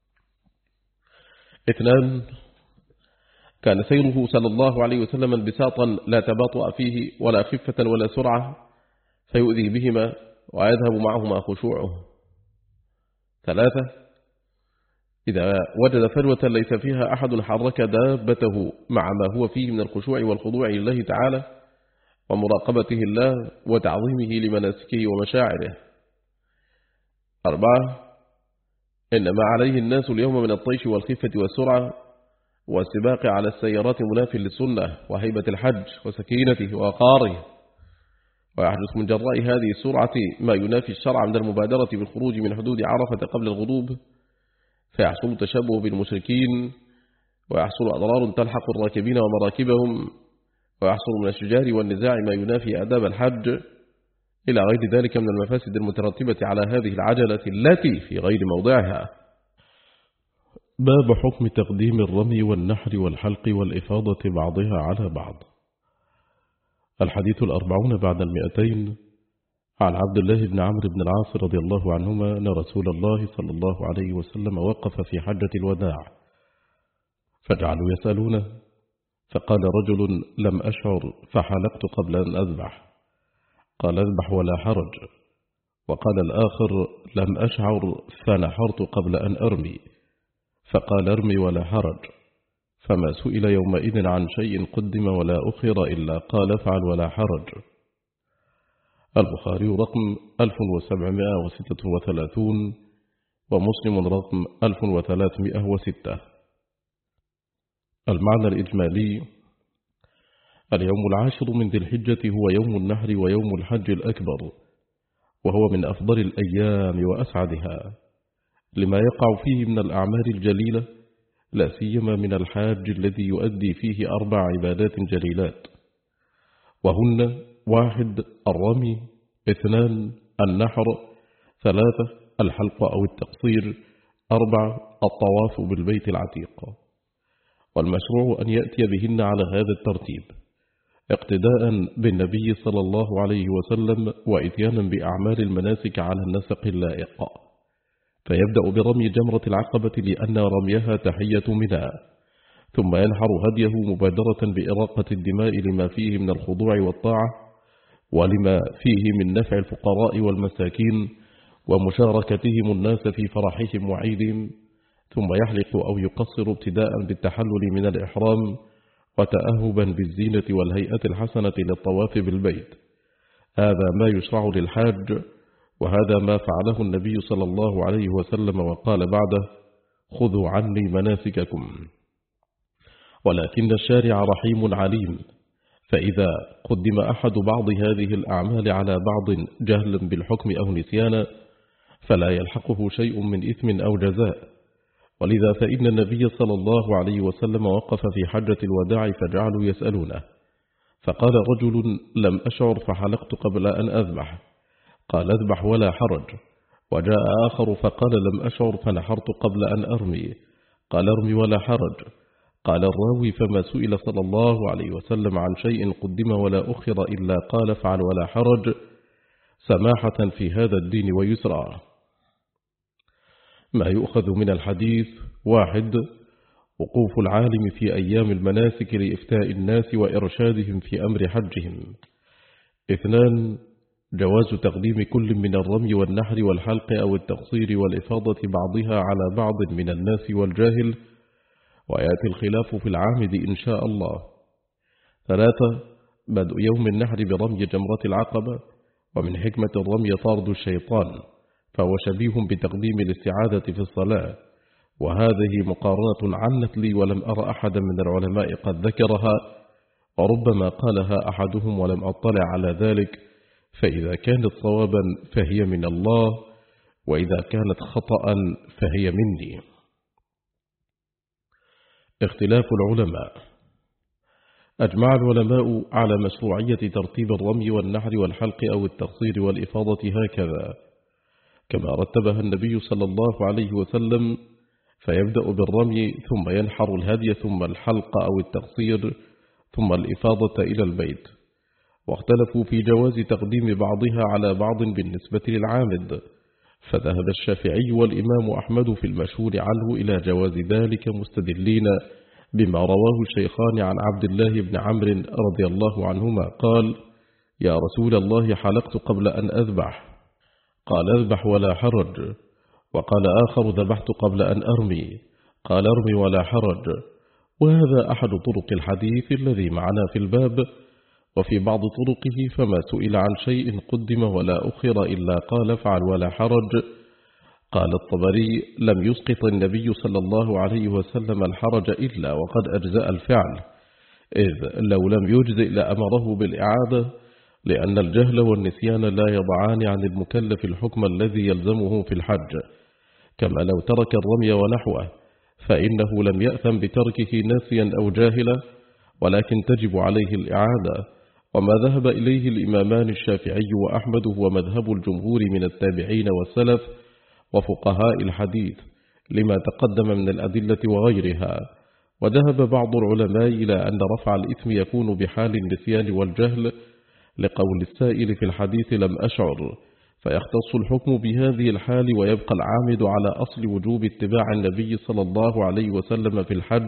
اثنان: كان سيره صلى الله عليه وسلم انبساطا لا تباطؤ فيه ولا خفة ولا سرعة فيؤذي بهما ويذهب معهما خشوعه. ثلاثة: إذا وجد فجوة ليس فيها أحد حرك دابته مع ما هو فيه من الخشوع والخضوع لله تعالى ومراقبته الله وتعظيمه لمناسكه ومشاعره. أربعة: إنما عليه الناس اليوم من الطيش والخفة والسرعة والسباق على السيارات مناف للسنة وهيبة الحج وسكينته ووقاره، ويحدث من جراء هذه السرعة ما ينافي الشرع من المبادرة بالخروج من حدود عرفة قبل الغروب، فيحصل التشبه بالمشركين، ويحصل أضرار تلحق الراكبين ومراكبهم، ويحصل من الشجار والنزاع ما ينافي آداب الحج، إلى غير ذلك من المفاسد المترتبة على هذه العجلة التي في غير موضعها. باب حكم تقديم الرمي والنحر والحلق والإفاضة بعضها على بعض. الحديث الأربعون بعد المئتين. عن عبد الله بن عمرو بن العاص رضي الله عنهما أن رسول الله صلى الله عليه وسلم وقف في حجة الوداع، فجعلوا يسألونه، فقال رجل: لم أشعر فحلقت قبل أن أذبح. قال: اذبح ولا حرج. وقال الآخر: لم أشعر فنحرت قبل أن أرمي. فقال: ارمي ولا حرج. فما سئل يومئذ عن شيء قدم ولا أخر إلا قال: افعل ولا حرج. البخاري رقم ألف وسبعمائة وستة وثلاثون ومسلم رقم ألف وثلاثمائة وستة. المعنى الإجمالي: اليوم العاشر من ذي الحجة هو يوم النحر ويوم الحج الأكبر، وهو من أفضل الأيام وأسعدها، لما يقع فيه من الأعمال الجليلة، لا سيما من الحاج الذي يؤدي فيه أربع عبادات جليلات، وهن: واحد الرمي، اثنان النحر، ثلاثة الحلق أو التقصير، أربعة الطواف بالبيت العتيق. والمشروع أن يأتي بهن على هذا الترتيب، اقتداء بالنبي صلى الله عليه وسلم، وإتيانا بأعمال المناسك على النسق اللائق. فيبدأ برمي جمرة العقبة لأن رميها تحية منى، ثم ينحر هديه مبادرة بإراقة الدماء لما فيه من الخضوع والطاعة، ولما فيه من نفع الفقراء والمساكين ومشاركتهم الناس في فرحهم وعيدهم، ثم يحلق أو يقصر ابتداء بالتحلل من الإحرام، وتأهبا بالزينة والهيئة الحسنة للطواف بالبيت. هذا ما يشرع للحاج، وهذا ما فعله النبي صلى الله عليه وسلم، وقال بعده: خذوا عني مناسككم. ولكن الشارع رحيم عليم، فإذا قدم أحد بعض هذه الأعمال على بعض جهلا بالحكم أو نسيانا، فلا يلحقه شيء من إثم أو جزاء. ولذا فإن النبي صلى الله عليه وسلم وقف في حجة الوداع فجعلوا يسألونه، فقال رجل: لم أشعر فحلقت قبل أن أذبح. قال: اذبح ولا حرج. وجاء آخر فقال: لم أشعر فنحرت قبل أن أرمي. قال: ارمي ولا حرج. قال الراوي: فما سئل صلى الله عليه وسلم عن شيء قدم ولا أخر إلا قال: افعل ولا حرج، سماحة في هذا الدين ويسرا. ما يؤخذ من الحديث: واحد وقوف العالم في أيام المناسك لإفتاء الناس وإرشادهم في أمر حجهم. اثنان جواز تقديم كل من الرمي والنحر والحلق أو التقصير والإفاضة بعضها على بعض من الناس والجاهل، ويأتي الخلاف في العامد إن شاء الله. ثلاثة بدء يوم النحر برمي جمرة العقبة، ومن حكمة الرمي طارد الشيطان، فهو شبيه بتقديم الاستعادة في الصلاة، وهذه مقارنة عنت لي ولم أرى أحدا من العلماء قد ذكرها، وربما قالها أحدهم ولم أطلع على ذلك، فإذا كانت صوابا فهي من الله، وإذا كانت خطأ فهي مني. اختلاف العلماء: أجمع العلماء على مشروعية ترتيب الرمي والنحر والحلق أو التقصير والإفاضة هكذا كما رتبها النبي صلى الله عليه وسلم، فيبدأ بالرمي ثم ينحر الهدي ثم الحلق أو التقصير ثم الإفاضة إلى البيت. واختلفوا في جواز تقديم بعضها على بعض بالنسبة للعامد، فذهب الشافعي والإمام أحمد في المشهور عنه إلى جواز ذلك، مستدلين بما رواه الشيخان عن عبد الله بن عمرو رضي الله عنهما قال: يا رسول الله، حلقت قبل أن أذبح. قال: اذبح ولا حرج. وقال آخر: ذبحت قبل أن أرمي. قال: ارمي ولا حرج. وهذا أحد طرق الحديث الذي معنا في الباب. وفي بعض طرقه فما سئل عن شيء قدم ولا أخر إلا قال: افعل ولا حرج. قال الطبري: لم يسقط النبي صلى الله عليه وسلم الحرج إلا وقد أجزأ الفعل، إذ لو لم يجزئ لأمره بالإعادة، لأن الجهل والنسيان لا يضعان عن المكلف الحكم الذي يلزمه في الحج، كما لو ترك الرمي ونحوه فإنه لم يأثم بتركه ناسيا أو جاهلا، ولكن تجب عليه الإعادة. وما ذهب إليه الإمامان الشافعي وأحمد هو مذهب الجمهور من التابعين والسلف وفقهاء الحديث لما تقدم من الأدلة وغيرها. وذهب بعض العلماء إلى أن رفع الإثم يكون بحال النسيان والجهل، لقول السائل في الحديث: لم أشعر، فيختص الحكم بهذه الحال، ويبقى العامد على أصل وجوب اتباع النبي صلى الله عليه وسلم في الحج،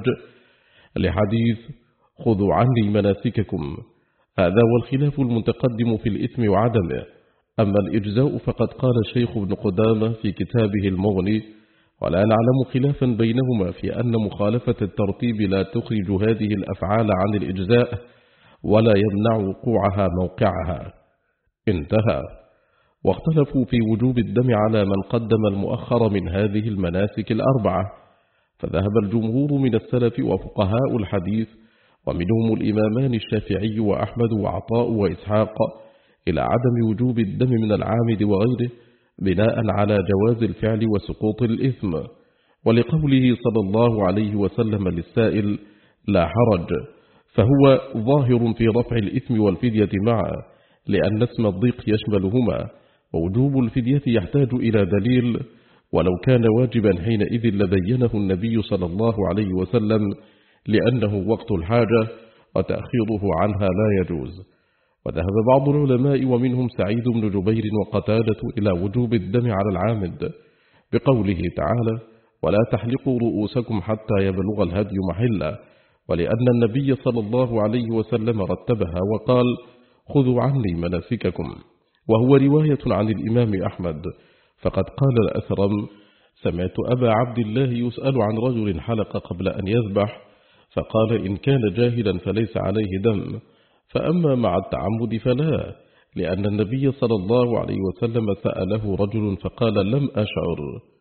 لحديث: خذوا عني مناسككم. هذا والخلاف المتقدم في الإثم وعدمه. أما الإجزاء فقد قال الشيخ ابن قدامة في كتابه المغني: ولا نعلم خلافا بينهما في أن مخالفة الترتيب لا تخرج هذه الأفعال عن الإجزاء ولا يمنع وقوعها موقعها. انتهى. واختلفوا في وجوب الدم على من قدم المؤخر من هذه المناسك الأربعة، فذهب الجمهور من السلف وفقهاء الحديث ومنهم الإمامان الشافعي وأحمد وعطاء وإسحاق إلى عدم وجوب الدم من العامد وغيره بناء على جواز الفعل وسقوط الإثم، ولقوله صلى الله عليه وسلم للسائل لا حرج، فهو ظاهر في رفع الإثم والفدية معا، لأن اسم الضيق يشملهما، ووجوب الفدية يحتاج إلى دليل، ولو كان واجبا حينئذ لبينه النبي صلى الله عليه وسلم، لأنه وقت الحاجة وتأخيره عنها لا يجوز. وذهب بعض العلماء ومنهم سعيد بن جبير وقتادة إلى وجوب الدم على العامد بقوله تعالى ولا تحلقوا رؤوسكم حتى يبلغ الهدي محله، ولأن النبي صلى الله عليه وسلم رتبها وقال خذوا عني مناسككم، وهو رواية عن الإمام أحمد، فقد قال الأثرم سمعت أبا عبد الله يسأل عن رجل حلق قبل أن يذبح فقال إن كان جاهلا فليس عليه دم، فأما مع التعمد فلا، لأن النبي صلى الله عليه وسلم سأله رجل فقال لم أشعر.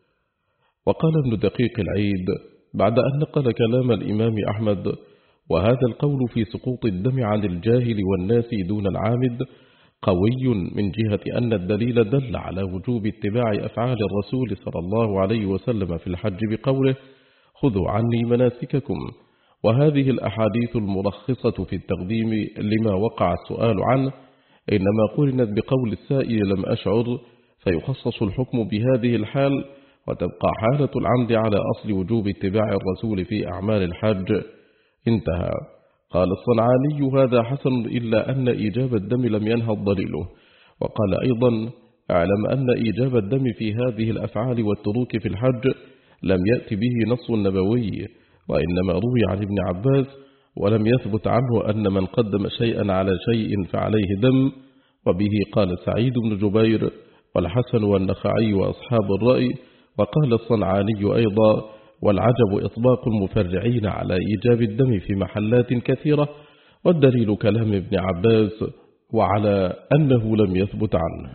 وقال ابن دقيق العيد بعد أن نقل كلام الإمام أحمد وهذا القول في سقوط الدم عن الجاهل والناس دون العامد قوي من جهة أن الدليل دل على وجوب اتباع أفعال الرسول صلى الله عليه وسلم في الحج بقوله خذوا عني مناسككم، وهذه الأحاديث المرخصة في التقديم لما وقع السؤال عنه إنما قرنت بقول السائل لم أشعر، فيخصص الحكم بهذه الحال وتبقى حالة العمد على أصل وجوب اتباع الرسول في أعمال الحج. انتهى. قال الصنعاني هذا حسن إلا أن إيجاب الدم لم ينهض دليله. وقال أيضا اعلم أن إيجاب الدم في هذه الأفعال والتروك في الحج لم يأتي به نص نبوي، وإنما روي عن ابن عباس ولم يثبت عنه أن من قدم شيئا على شيء فعليه دم، وبه قال سعيد بن جبير والحسن والنخعي وأصحاب الرأي. وقال الصنعاني أيضا والعجب إطلاق المفرعين على إيجاب الدم في محلات كثيرة، والدليل كلام ابن عباس وعلى أنه لم يثبت عنه.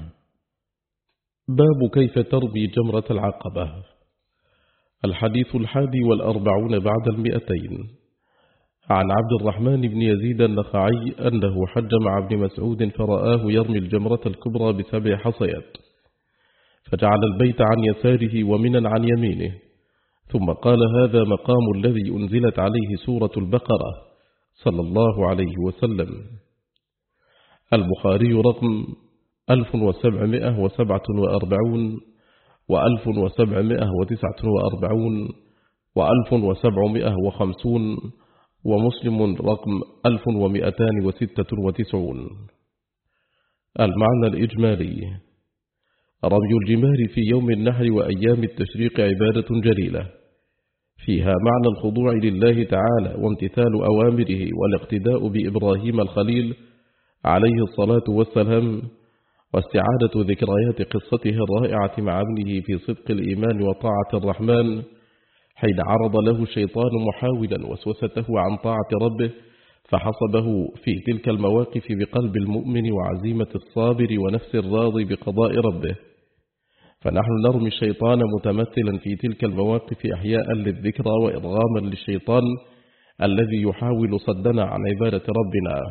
باب كيف ترمي جمرة العقبة. الحديث الحادي والأربعون بعد المئتين. عن عبد الرحمن بن يزيد النخعي أنه حج مع ابن مسعود فرآه يرمي الجمرة الكبرى بسبع حصيات، فجعل البيت عن يساره ومنا عن يمينه، ثم قال هذا مقام الذي أنزلت عليه سورة البقرة صلى الله عليه وسلم. البخاري رقم ألف وسبعمائة وسبعة وأربعون وألف وسبعمائة وتسعة وأربعون وألف وسبعمائة وخمسون، ومسلم رقم ألف ومئتان وستة وتسعون. المعنى الإجمالي: رمي الجمار في يوم النحر وأيام التشريق عبادة جليلة فيها معنى الخضوع لله تعالى وامتثال أوامره والاقتداء بإبراهيم الخليل عليه الصلاة والسلام، واستعادة ذكريات قصته الرائعة مع ابنه في صدق الإيمان وطاعة الرحمن حين عرض له الشيطان محاولا وسوسته عن طاعة ربه، فحصبه في تلك المواقف بقلب المؤمن وعزيمة الصابر ونفس الراضي بقضاء ربه. فنحن نرمي الشيطان متمثلا في تلك المواقف إحياء للذكرى وإرغاما للشيطان الذي يحاول صدنا عن عبادة ربنا.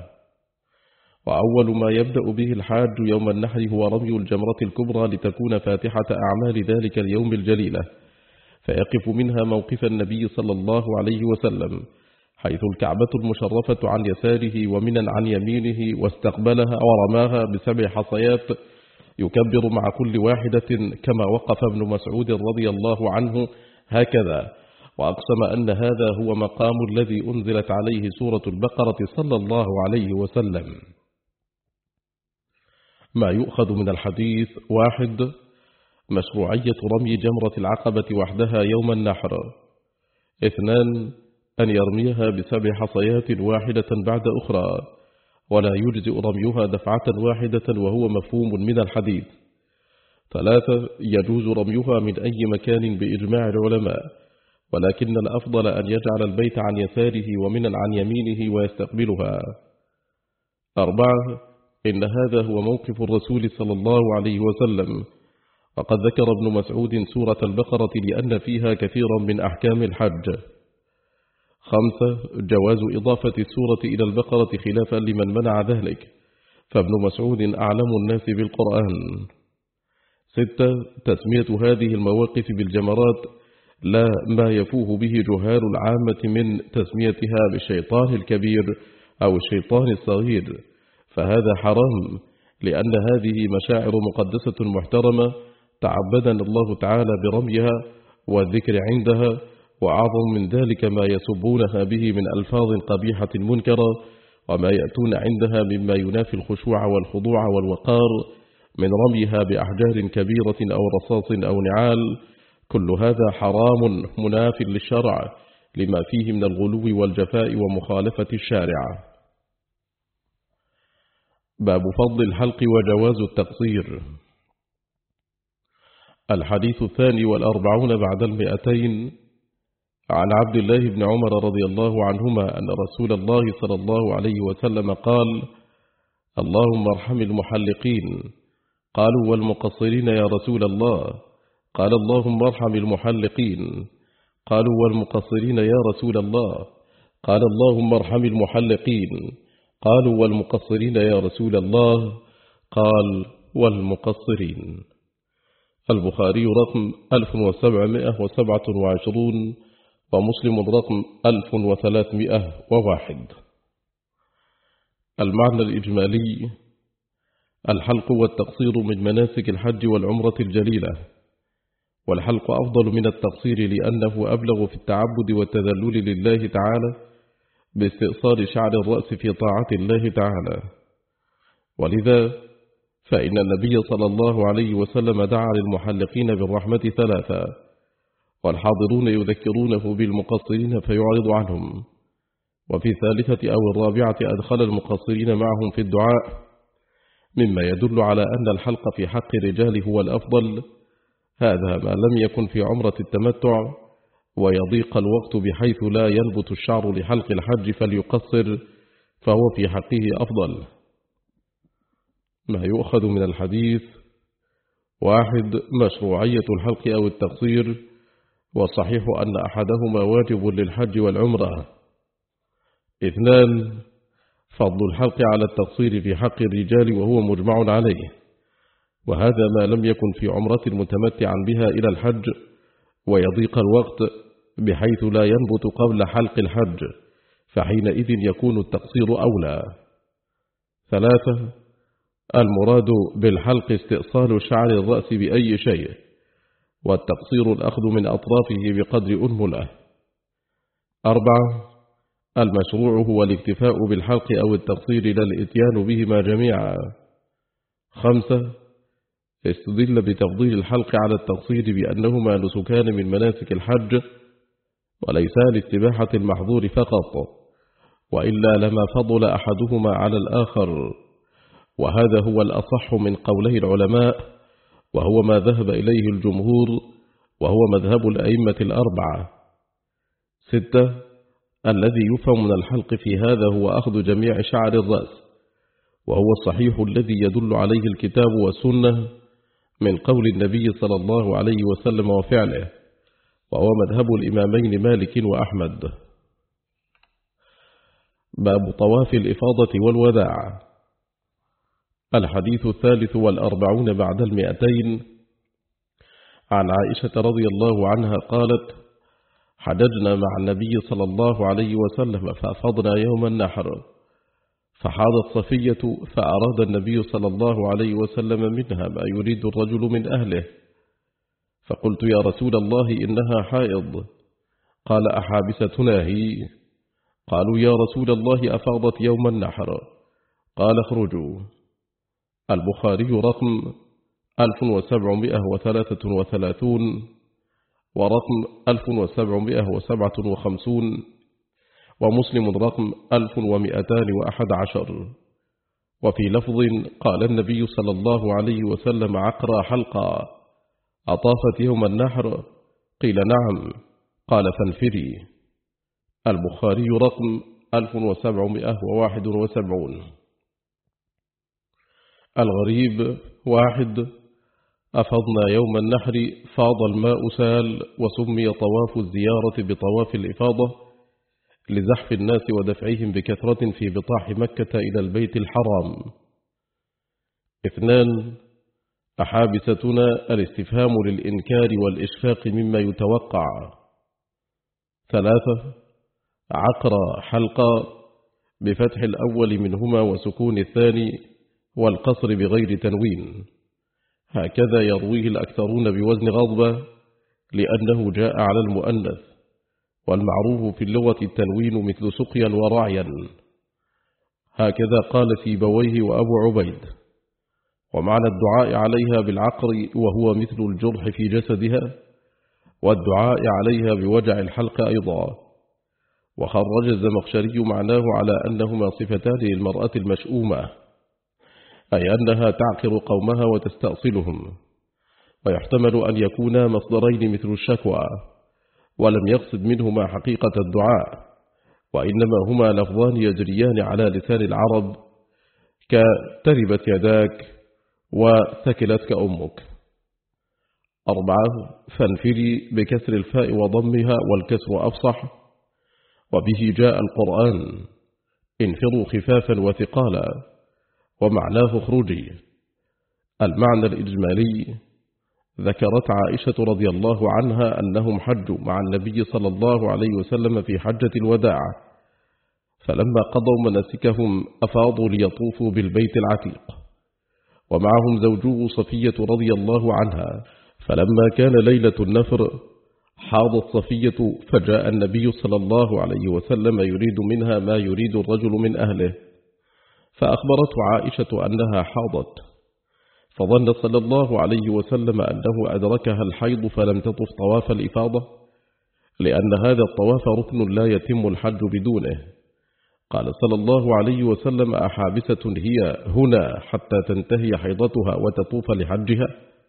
وأول ما يبدأ به الحاج يوم النحر هو رمي الجمرة الكبرى لتكون فاتحة أعمال ذلك اليوم الجليلة، فيقف منها موقف النبي صلى الله عليه وسلم، حيث الكعبة المشرفة عن يساره ومنا عن يمينه، واستقبلها ورماها بسبع حصيات يكبر مع كل واحدة كما وقف ابن مسعود رضي الله عنه هكذا، وأقسم أن هذا هو مقام الذي أنزلت عليه سورة البقرة صلى الله عليه وسلم. ما يؤخذ من الحديث: واحد، مشروعية رمي جمرة العقبة وحدها يوم النحر. اثنان، أن يرميها بسبع حصيات واحدة بعد أخرى، ولا يجزئ رميها دفعة واحدة وهو مفهوم من الحديث. ثلاثة، يجوز رميها من أي مكان بإجماع العلماء، ولكن الأفضل أن يجعل البيت عن يساره ومنا عن يمينه ويستقبلها. أربعة، إن هذا هو موقف الرسول صلى الله عليه وسلم. وقد ذكر ابن مسعود سورة البقرة لأن فيها كثيرا من أحكام الحج. خمسة جواز إضافة السورة إلى البقرة خلافا لمن منع ذلك، فابن مسعود أعلم الناس بالقرآن. ستة تسمية هذه المواقف بالجمرات لا ما يفوه به جهال العامة من تسميتها بالشيطان الكبير أو الشيطان الصغير، فهذا حرام، لأن هذه مشاعر مقدسة محترمة تعبدنا الله تعالى برميها والذكر عندها، وأعظم من ذلك ما يسبونها به من ألفاظ قبيحة منكرة، وما يأتون عندها مما ينافي الخشوع والخضوع والوقار من رميها بأحجار كبيرة أو رصاص أو نعال. كل هذا حرام مناف للشرع لما فيه من الغلو والجفاء ومخالفة الشارع. باب فضل الحلق وجواز التقصير. الحديث الثاني والأربعون بعد المئتين. عن عبد الله بن عمر رضي الله عنهما أن رسول الله صلى الله عليه وسلم قال: اللهم ارحم المحلقين. قالوا: والمقصرين يا رسول الله؟ قال: اللهم ارحم المحلقين. قالوا: والمقصرين يا رسول الله؟ قال: اللهم ارحم المحلقين. قالوا: والمقصرين يا رسول الله؟ قال: والمقصرين. البخاري رقم ألف وسبعمائة وسبعة وعشرون ومسلم رقم ألف وثلاثمائة وواحد. المعنى الإجمالي: الحلق والتقصير من مناسك الحج والعمرة الجليلة، والحلق أفضل من التقصير لأنه أبلغ في التعبد والتذلل لله تعالى باستئصال شعر الرأس في طاعة الله تعالى. ولذا فإن النبي صلى الله عليه وسلم دعا للمحلقين بالرحمة ثلاثة، والحاضرون يذكرونه بالمقصرين فيعرض عنهم، وفي الثالثة أو الرابعة أدخل المقصرين معهم في الدعاء، مما يدل على أن الحلق في حق الرجال هو الأفضل. هذا ما لم يكن في عمرة التمتع ويضيق الوقت بحيث لا ينبت الشعر لحلق الحج فليقصر، فهو في حقه أفضل. ما يؤخذ من الحديث: واحد مشروعية الحلق أو التقصير، والصحيح أن أحدهما واجب للحج والعمرة. اثنان فضل الحلق على التقصير في حق الرجال وهو مجمع عليه، وهذا ما لم يكن في عمرة متمتعا بها إلى الحج ويضيق الوقت بحيث لا ينبت قبل حلق الحج، فحينئذ يكون التقصير أولى. ثلاثة المراد بالحلق استئصال شعر الرأس بأي شيء، والتقصير الأخذ من أطرافه بقدر أنملة. أربعة المشروع هو الاكتفاء بالحلق أو التقصير لا الإتيان بهما جميعا. خمسة استدل بتفضيل الحلق على التقصير بأنهما نسكان من مناسك الحج وليسا لاتباحة المحظور فقط، وإلا لما فضل أحدهما على الآخر، وهذا هو الأصح من قولي العلماء، وهو ما ذهب إليه الجمهور، وهو مذهب الأئمة الأربعة. ستة الذي يفهم من الحلق في هذا هو أخذ جميع شعر الرأس، وهو الصحيح الذي يدل عليه الكتاب والسنة من قول النبي صلى الله عليه وسلم وفعله، وهو مذهب الإمامين مالك وأحمد. باب طواف الإفاضة والوداع. الحديث الثالث والأربعون بعد المئتين. عن عائشة رضي الله عنها قالت: حججنا مع النبي صلى الله عليه وسلم فأفضنا يوم النحر، فحاضت صفية فأراد النبي صلى الله عليه وسلم منها ما يريد الرجل من أهله، فقلت: يا رسول الله إنها حائض. قال: أحابستنا هي؟ قالوا: يا رسول الله أفاضت يوم النحر. قال: اخرجوا. البخاري رقم ألف وسبعمائة وثلاثة وثلاثون ورقم ألف وسبعمائة وسبعة وخمسون، ومسلم رقم ألف ومئتان وأحد عشر. وفي لفظ: قال النبي صلى الله عليه وسلم: عقرى حلقا، أطافت يوم النحر؟ قيل: نعم. قال: فانفري. البخاري رقم ألف وسبعمائة وواحد وسبعون. الغريب: واحد، أفضنا يوم النحر فاض الماء سال، وسمي طواف الزيارة بطواف الإفاضة لزحف الناس ودفعهم بكثرة في بطاح مكة إلى البيت الحرام. اثنان، أحابستنا الاستفهام للإنكار والإشفاق مما يتوقع. ثلاثة، عقر حلقة بفتح الأول منهما وسكون الثاني والقصر بغير تنوين، هكذا يرويه الأكثرون بوزن غضبة لأنه جاء على المؤنث، والمعروف في اللغة التنوين مثل سقيا ورعيا، هكذا قال سيبويه وأبو عبيد. ومعنى الدعاء عليها بالعقر وهو مثل الجرح في جسدها، والدعاء عليها بوجع الحلق أيضا. وخرج الزمخشري معناه على أنهما صفتان للمرأة المشؤومة، أي أنها تعقر قومها وتستأصلهم، ويحتمل أن يكونا مصدرين مثل الشكوى، ولم يقصد منهما حقيقة الدعاء، وإنما هما لفظان يجريان على لسان العرب كتربت يداك وثكلتك أمك. أربعة، فانفري بكسر الفاء وضمها والكسر أفصح، وبه جاء القرآن: انفروا خفافا وثقالا، ومعناه اخرجي. المعنى الإجمالي: ذكرت عائشة رضي الله عنها أنهم حجوا مع النبي صلى الله عليه وسلم في حجة الوداع، فلما قضوا مناسكهم أفاضوا ليطوفوا بالبيت العتيق، ومعهم زوجه صفية رضي الله عنها، فلما كان ليلة النفر حاضت صفية، فجاء النبي صلى الله عليه وسلم يريد منها ما يريد الرجل من أهله، فأخبرته عائشة أنها حاضت، فظن صلى الله عليه وسلم أنه أدركها الحيض فلم تطف طواف الإفاضة، لأن هذا الطواف ركن لا يتم الحج بدونه. قال صلى الله عليه وسلم: أحابسة هي هنا حتى تنتهي حيضتها وتطوف لحجها؟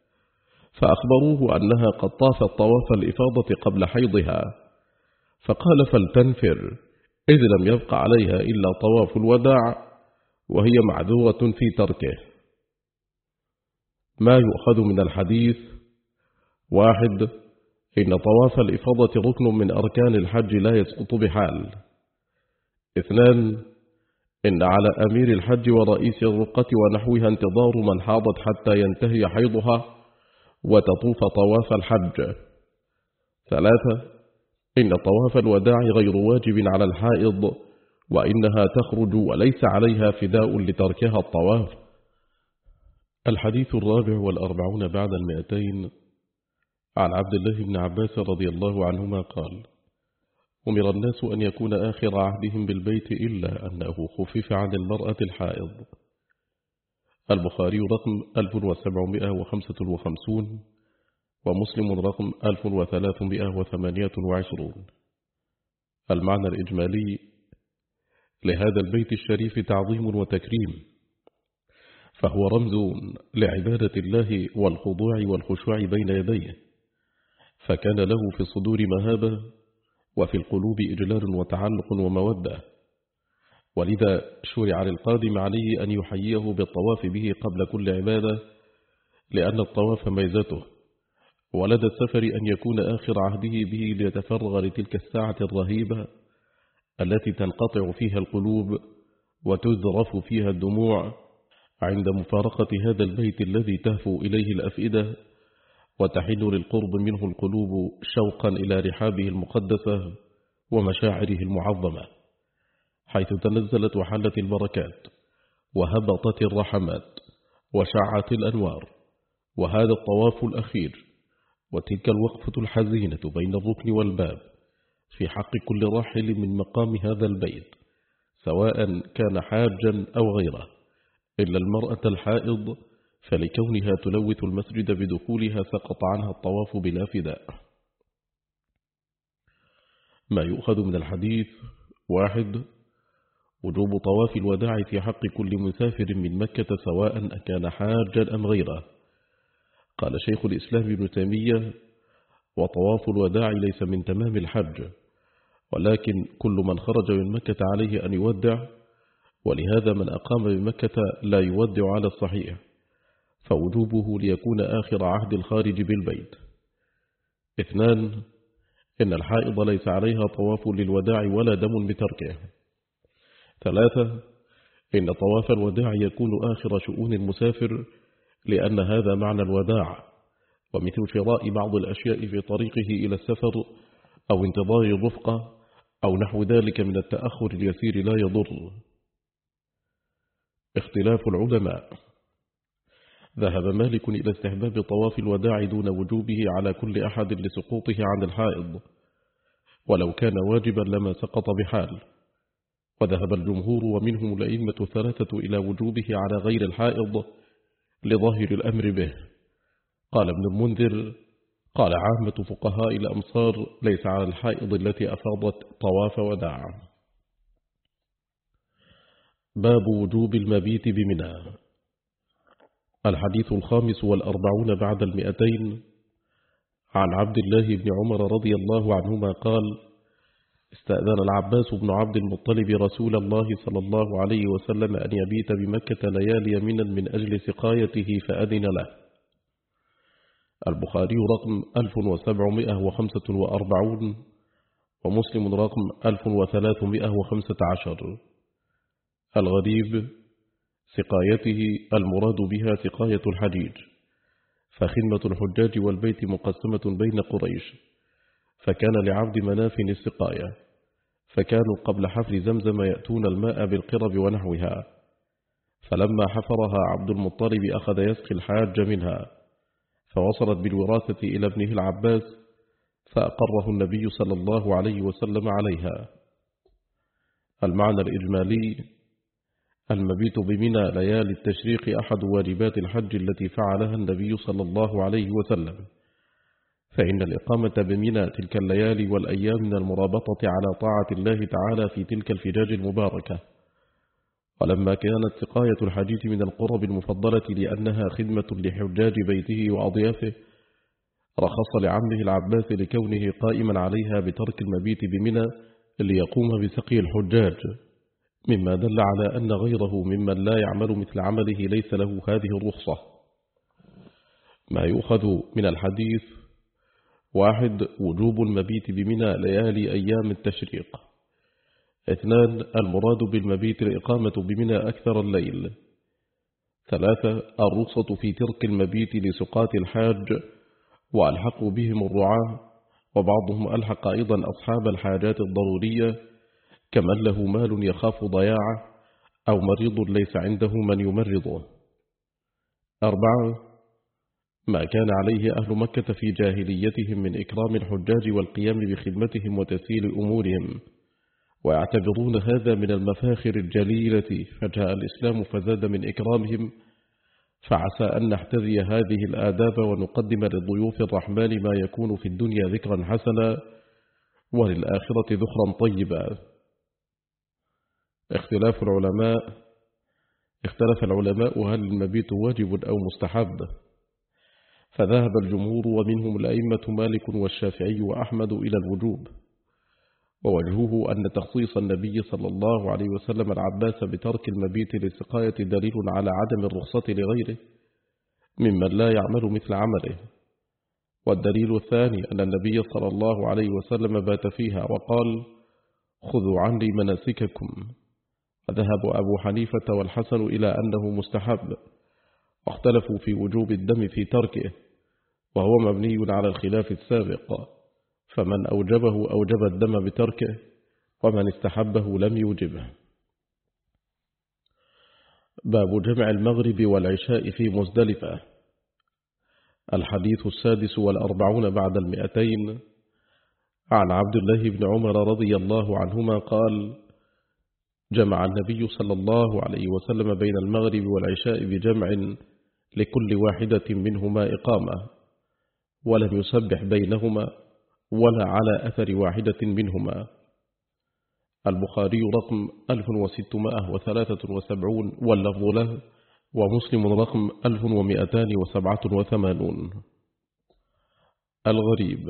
فأخبروه أنها قد طافت طواف الإفاضة قبل حيضها، فقال: فلتنفر، إذ لم يبق عليها إلا طواف الوداع، وهي معذورة في تركه. ما يؤخذ من الحديث: واحد، إن طواف الإفاضة ركن من أركان الحج لا يسقط بحال. اثنان، إن على أمير الحج ورئيس الرقة ونحوها انتظار من حاضت حتى ينتهي حيضها وتطوف طواف الحج. ثلاثة، إن طواف الوداع غير واجب على الحائض، وإنها تخرج وليس عليها فداء لتركها الطواف. الحديث الرابع والأربعون بعد المئتين، عن عبد الله بن عباس رضي الله عنهما قال: أمر الناس أن يكون آخر عهدهم بالبيت إلا أنه خفف عن المرأة الحائض. البخاري رقم ألف وسبعمائة وخمسة وخمسين، ومسلم رقم ألف وثلاثمائة وثمانية وعشرون. المعنى الإجمالي: لهذا البيت الشريف تعظيم وتكريم، فهو رمز لعبادة الله والخضوع والخشوع بين يديه، فكان له في الصدور مهابة، وفي القلوب إجلال وتعلق ومودة، ولذا شرع للقادم عليه أن يحييه بالطواف به قبل كل عبادة، لأن الطواف ميزته، ولدى السفر أن يكون آخر عهده به ليتفرغ لتلك الساعة الرهيبة التي تنقطع فيها القلوب وتذرف فيها الدموع عند مفارقة هذا البيت الذي تهفو إليه الأفئدة وتحن للقرب منه القلوب شوقا إلى رحابه المقدسة ومشاعره المعظمة، حيث تنزلت وحلت البركات وهبطت الرحمات وشعت الأنوار. وهذا الطواف الأخير وتلك الوقفة الحزينة بين الركن والباب في حق كل راحل من مقام هذا البيت، سواء كان حاجا أو غيره، إلا المرأة الحائض، فلكونها تلوث المسجد بدخولها سقط عنها الطواف بلا فداء. ما يؤخذ من الحديث: واحد، وجوب طواف الوداع في حق كل مسافر من مكة سواء أكان حاجا أم غيره. قال شيخ الإسلام ابن تيمية: وطواف الوداع ليس من تمام الحج، ولكن كل من خرج من مكة عليه أن يودع، ولهذا من أقام بمكة لا يودع على الصحيح، فوجوبه ليكون آخر عهد الخارج بالبيت. اثنان، إن الحائض ليس عليها طواف للوداع ولا دم بتركه. ثلاثة، إن طواف الوداع يكون آخر شؤون المسافر، لأن هذا معنى الوداع، ومثل شراء بعض الأشياء في طريقه إلى السفر أو انتظار الرفقة أو نحو ذلك من التأخر اليسير لا يضر. اختلاف العلماء. ذهب مالك إلى استحباب طواف الوداع دون وجوبه على كل أحد لسقوطه عن الحائض، ولو كان واجبا لما سقط بحال. وذهب الجمهور ومنهم الأئمة الثلاثة إلى وجوبه على غير الحائض لظاهر الأمر به. قال ابن المنذر: قال عامة فقهاء الأمصار: ليس على الحائض التي أفاضت طواف وداع. باب وجوب المبيت بمنى. الحديث الخامس والأربعون بعد المئتين. عن عبد الله بن عمر رضي الله عنهما قال: استأذن العباس بن عبد المطلب رسول الله صلى الله عليه وسلم أن يبيت بمكة ليالي منا من أجل سقايته فأذن له. البخاري رقم ألف وسبعمائة وخمسة وأربعين ومسلم رقم ألف وثلاثمائة وخمسة عشر. الغريب: سقايته المراد بها سقاية الحجيج، فخدمة الحجاج والبيت مقسمة بين قريش، فكان لعبد مناف السقاية، فكانوا قبل حفر زمزم يأتون الماء بالقرب ونحوها، فلما حفرها عبد المطلب أخذ يسقي الحاج منها، فوصلت بالوراثة إلى ابنه العباس، فأقره النبي صلى الله عليه وسلم عليها. المعنى الإجمالي: المبيت بمنى ليالي التشريق أحد واجبات الحج التي فعلها النبي صلى الله عليه وسلم، فإن الإقامة بمنى تلك الليالي والأيام من المرابطة على طاعة الله تعالى في تلك الفجاج المباركة. ولما كانت سقاية الحجيج من القرب المفضلة لأنها خدمة لحجاج بيته وأضيافه، رخص لعمه العباس لكونه قائما عليها بترك المبيت بمنى ليقوم بسقي الحجاج، مما دل على أن غيره ممن لا يعمل مثل عمله ليس له هذه الرخصة. ما يؤخذ من الحديث: واحد، وجوب المبيت بمنى ليالي أيام التشريق. اثنان، المراد بالمبيت الإقامة بمنى أكثر الليل. ثلاثة، الرخصة في ترك المبيت لسقاة الحاج، وألحقوا بهم الرعاة، وبعضهم ألحق أيضا أصحاب الحاجات الضرورية كمن له مال يخاف ضياعه أو مريض ليس عنده من يمرضه. أربعة، ما كان عليه أهل مكة في جاهليتهم من إكرام الحجاج والقيام بخدمتهم وتسهيل أمورهم، ويعتبرون هذا من المفاخر الجليلة، فجاء الإسلام فزاد من إكرامهم، فعسى أن نحتذي هذه الآداب ونقدم للضيوف الرحمن ما يكون في الدنيا ذكرا حسنا وللآخرة ذخرا طيبا. اختلاف العلماء. اختلف العلماء هل المبيت واجب أو مستحب، فذهب الجمهور ومنهم الأئمة مالك والشافعي وأحمد إلى الوجوب، ووجهه أن تخصيص النبي صلى الله عليه وسلم العباس بترك المبيت للسقاية دليل على عدم الرخصة لغيره ممن لا يعمل مثل عمله. والدليل الثاني أن النبي صلى الله عليه وسلم بات فيها وقال: خذوا عني مناسككم. وذهب أبو حنيفة والحسن إلى أنه مستحب، واختلفوا في وجوب الدم في تركه، وهو مبني على الخلاف السابق، فمن أوجبه أوجب الدم بتركه، ومن استحبه لم يوجبه. باب جمع المغرب والعشاء في مزدلفة. الحديث السادس والأربعون بعد المئتين. عن عبد الله بن عمر رضي الله عنهما قال: جمع النبي صلى الله عليه وسلم بين المغرب والعشاء بجمع لكل واحدة منهما إقامة، ولم يسبح بينهما ولا على أثر واحدة منهما. البخاري رقم ألف وستمائة وثلاثة وسبعين واللفظ له، ومسلم رقم ألف ومئتان وسبعة وثمانون. الغريب.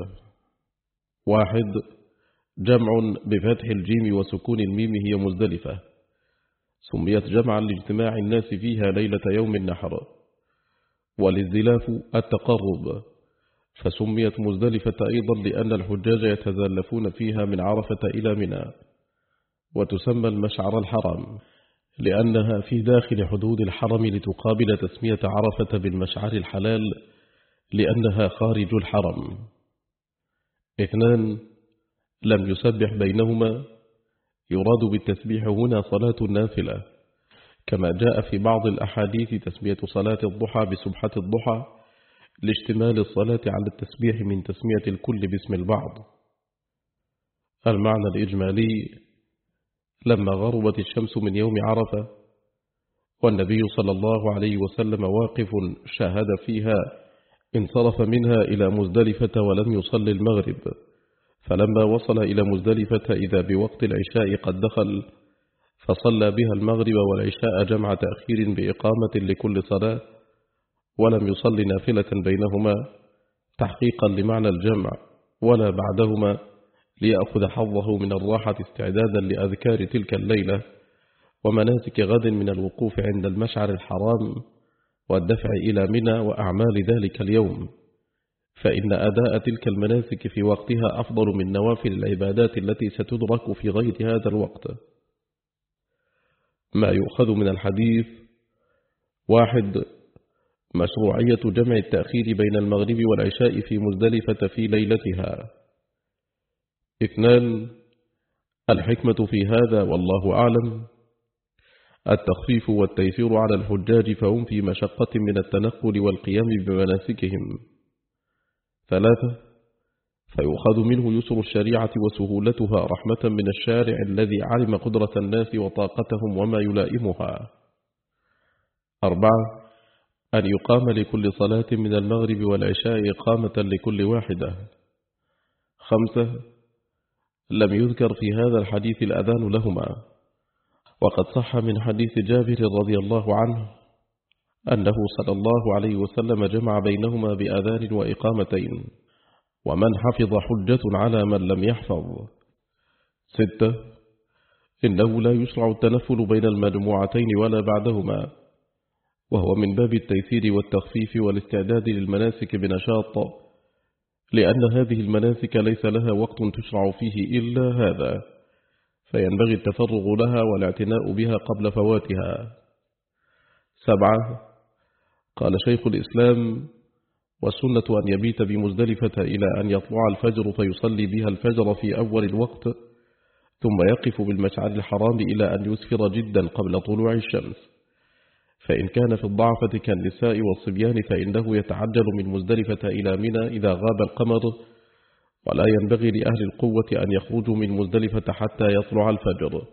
واحد، جمع بفتح الجيم وسكون الميم هي مزدلفة، سميت جمعا لاجتماع الناس فيها ليلة يوم النحر. والازدلاف التقرب، فسميت مزدلفة أيضا لأن الحجاج يتزلفون فيها من عرفة إلى منى. وتسمى المشعر الحرام لأنها في داخل حدود الحرم، لتقابل تسمية عرفة بالمشعر الحلال لأنها خارج الحرم. اثنان، لم يسبح بينهما. يراد بالتسبيح هنا صلاة النافلة، كما جاء في بعض الأحاديث تسمية صلاة الضحى بسبحة الضحى لاشتمال الصلاة على التسبيح من تسمية الكل باسم البعض. المعنى الإجمالي: لما غربت الشمس من يوم عرفة والنبي صلى الله عليه وسلم واقف شاهد فيها، انصرف منها إلى مزدلفة ولم يصلي المغرب، فلما وصل إلى مزدلفة إذا بوقت العشاء قد دخل، فصلى بها المغرب والعشاء جمع تأخير بإقامة لكل صلاة، ولم يصل نافلة بينهما تحقيقا لمعنى الجمع ولا بعدهما، ليأخذ حظه من الراحة استعدادا لأذكار تلك الليلة ومناسك غد من الوقوف عند المشعر الحرام والدفع إلى منى وأعمال ذلك اليوم، فإن أداء تلك المناسك في وقتها أفضل من نوافل العبادات التي ستدرك في غير هذا الوقت. ما يؤخذ من الحديث: واحد، مشروعية جمع التأخير بين المغرب والعشاء في مزدلفة في ليلتها. اثنان، الحكمة في هذا والله أعلم التخفيف والتيسير على الحجاج، فهم في مشقة من التنقل والقيام بمناسكهم. ثلاثة، فيؤخذ منه يسر الشريعة وسهولتها رحمة من الشارع الذي علم قدرة الناس وطاقتهم وما يلائمها. أربعة، أن يقام لكل صلاة من المغرب والعشاء إقامة لكل واحدة. خمسة، لم يذكر في هذا الحديث الأذان لهما، وقد صح من حديث جابر رضي الله عنه أنه صلى الله عليه وسلم جمع بينهما بأذان وإقامتين، ومن حفظ حجة على من لم يحفظ. ستة، إنه لا يشرع التنفل بين المجموعتين ولا بعدهما، وهو من باب التيسير والتخفيف والاستعداد للمناسك بنشاط، لأن هذه المناسك ليس لها وقت تشرع فيه إلا هذا، فينبغي التفرغ لها والاعتناء بها قبل فواتها. سبعة، قال شيخ الإسلام: والسنة أن يبيت بمزدلفة إلى أن يطلع الفجر فيصلي بها الفجر في أول الوقت، ثم يقف بالمشعر الحرام إلى أن يسفر جدا قبل طلوع الشمس، فإن كان في الضعفة كالنساء والصبيان فإنه يتعجل من مزدلفة إلى منى إذا غاب القمر، ولا ينبغي لأهل القوة أن يخرجوا من مزدلفة حتى يطلع الفجر.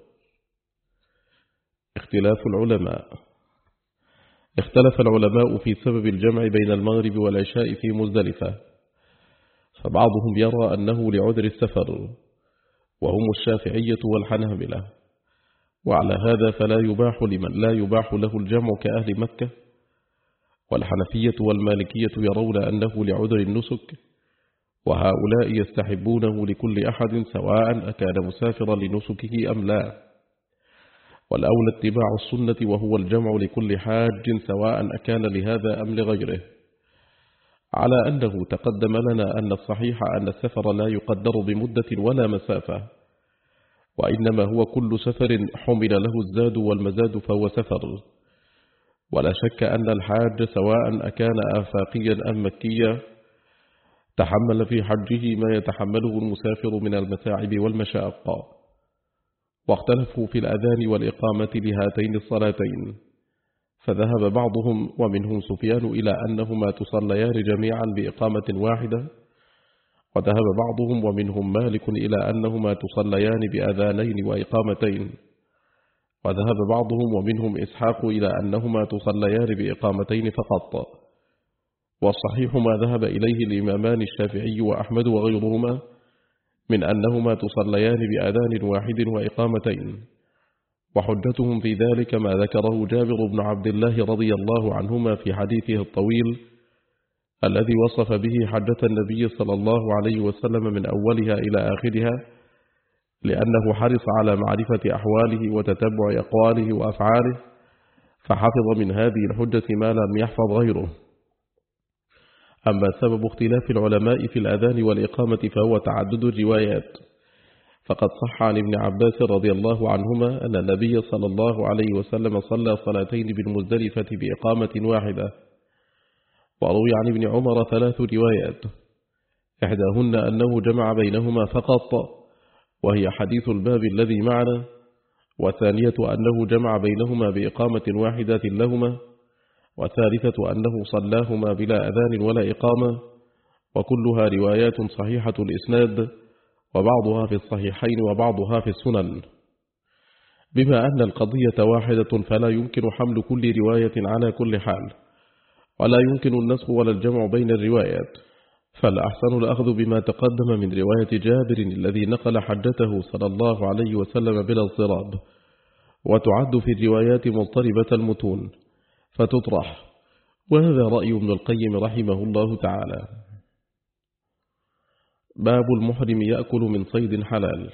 اختلاف العلماء. اختلف العلماء في سبب الجمع بين المغرب والعشاء في مزدلفة، فبعضهم يرى أنه لعذر السفر، وهم الشافعية والحنابلة، وعلى هذا فلا يباح لمن لا يباح له الجمع كأهل مكة، والحنفية والمالكية يرون أنه لعذر النسك، وهؤلاء يستحبونه لكل أحد سواء أكان مسافرا لنسكه أم لا، والأولى اتباع السنة وهو الجمع لكل حاج سواء أكان لهذا أم لغيره، على أنه تقدم لنا أن الصحيح أن السفر لا يقدر بمدة ولا مسافة، وإنما هو كل سفر حمل له الزاد والمزاد فهو سفر، ولا شك أن الحاج سواء أكان آفاقيا أم مكيا تحمل في حجه ما يتحمله المسافر من المتاعب والمشاق. واختلفوا في الأذان والإقامة لهاتين الصلاتين، فذهب بعضهم ومنهم سفيان إلى أنهما تصليان جميعا بإقامة واحدة، وذهب بعضهم ومنهم مالك إلى أنهما تصليان بأذانين وإقامتين، وذهب بعضهم ومنهم إسحاق إلى أنهما تصليان بإقامتين فقط. والصحيح ما ذهب إليه الإمامان الشافعي وأحمد وغيرهما من أنهما تصليان بأذان واحد وإقامتين، وحجتهم في ذلك ما ذكره جابر بن عبد الله رضي الله عنهما في حديثه الطويل الذي وصف به حجة النبي صلى الله عليه وسلم من أولها إلى آخرها، لأنه حرص على معرفة أحواله وتتبع أقواله وأفعاله، فحفظ من هذه الحجة ما لم يحفظ غيره. أما سبب اختلاف العلماء في الأذان والإقامة فهو تعدد الروايات، فقد صح عن ابن عباس رضي الله عنهما أن النبي صلى الله عليه وسلم صلى صلاتين بالمزدلفة بإقامة واحدة، وروي عن ابن عمر ثلاث روايات، إحداهن أنه جمع بينهما فقط وهي حديث الباب الذي معنا، والثانية أنه جمع بينهما بإقامة واحدة لهما، والثالثة أنه صلاهما بلا أذان ولا إقامة، وكلها روايات صحيحة الإسناد، وبعضها في الصحيحين وبعضها في السنن. بما أن القضية واحدة فلا يمكن حمل كل رواية على كل حال، ولا يمكن النسخ ولا الجمع بين الروايات، فالأحسن الأخذ بما تقدم من رواية جابر الذي نقل حجته صلى الله عليه وسلم بلا اضطراب، وتعد في الروايات مضطربة المتون فتطرح، وهذا رأي ابن القيم رحمه الله تعالى. باب المحرم يأكل من صيد حلال.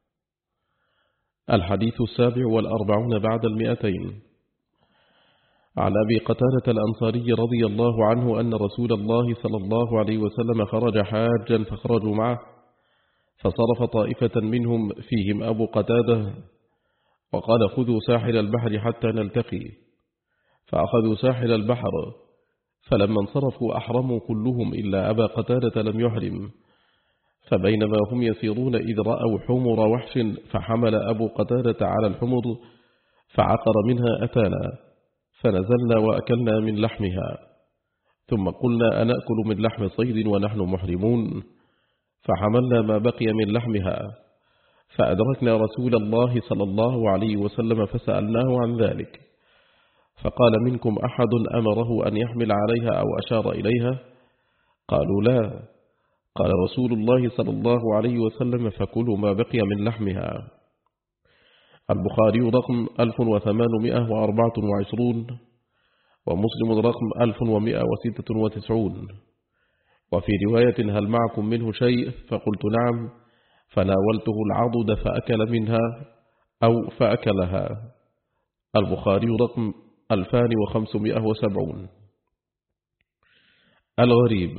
الحديث السابع والأربعون بعد المئتين. عن أبي قتادة الأنصاري رضي الله عنه أن رسول الله صلى الله عليه وسلم خرج حاجا فخرجوا معه، فصرف طائفة منهم فيهم أبو قتادة وقال خذوا ساحل البحر حتى نلتقي، فأخذوا ساحل البحر، فلما انصرفوا أحرموا كلهم إلا أبا قتادة لم يحرم، فبينما هم يسيرون إذ رأوا حمر وحش، فحمل أبو قتادة على الحمر فعقر منها أتانا، فنزلنا وأكلنا من لحمها، ثم قلنا أنأكل من لحم صيد ونحن محرمون، فحملنا ما بقي من لحمها، فأدركنا رسول الله صلى الله عليه وسلم فسألناه عن ذلك، فقال منكم أحد أمره أن يحمل عليها أو أشار إليها؟ قالوا لا. قال رسول الله صلى الله عليه وسلم فكلوا ما بقي من لحمها. البخاري رقم ألف وثمانمائة وأربعة وعشرون، ومسلم رقم ألف ومائة وستة وتسعون. وفي رواية هل معكم منه شيء؟ فقلت نعم، فناولته العضد فأكل منها أو فأكلها. البخاري رقم ألفان وخمسمائة وسبعون. الغريب.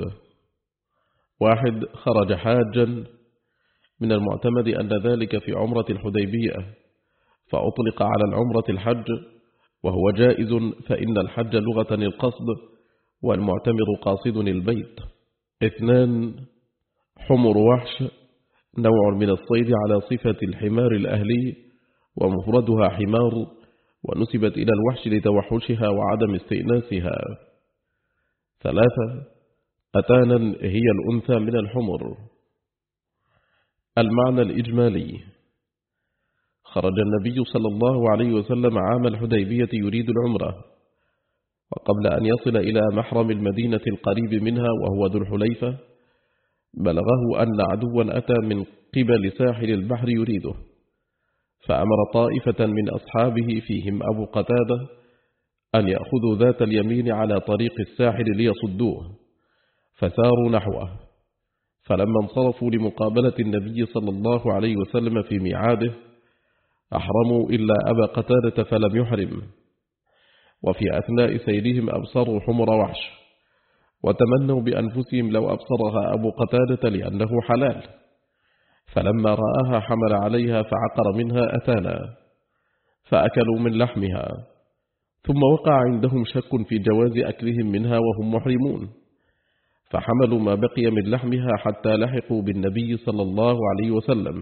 واحد خرج حاجا، من المعتمد أن ذلك في عمرة الحديبية، فأطلق على العمرة الحج، وهو جائز، فإن الحج لغة القصد، والمعتمر قاصد البيت. اثنان حمر وحش، نوع من الصيد على صفة الحمار الأهلي، ومفردها حمار، ونسبت إلى الوحش لتوحشها وعدم استئناسها. ثلاثة أتانا هي الأنثى من الحمر. المعنى الإجمالي. خرج النبي صلى الله عليه وسلم عام الحديبية يريد العمرة، وقبل أن يصل إلى محرم المدينة القريب منها وهو ذو الحليفة، بلغه أن عدوا أتى من قبل ساحل البحر يريده، فأمر طائفة من أصحابه فيهم أبو قتادة أن يأخذوا ذات اليمين على طريق الساحل ليصدوه، فساروا نحوه، فلما انصرفوا لمقابلة النبي صلى الله عليه وسلم في ميعاده أحرموا إلا أبا قتادة فلم يحرم، وفي أثناء سيرهم أبصروا حمر وحش، وتمنوا بأنفسهم لو أبصرها أبو قتادة لأنه حلال، فلما رآها حمل عليها فعقر منها أتانا، فأكلوا من لحمها، ثم وقع عندهم شك في جواز أكلهم منها وهم محرمون، فحملوا ما بقي من لحمها حتى لحقوا بالنبي صلى الله عليه وسلم،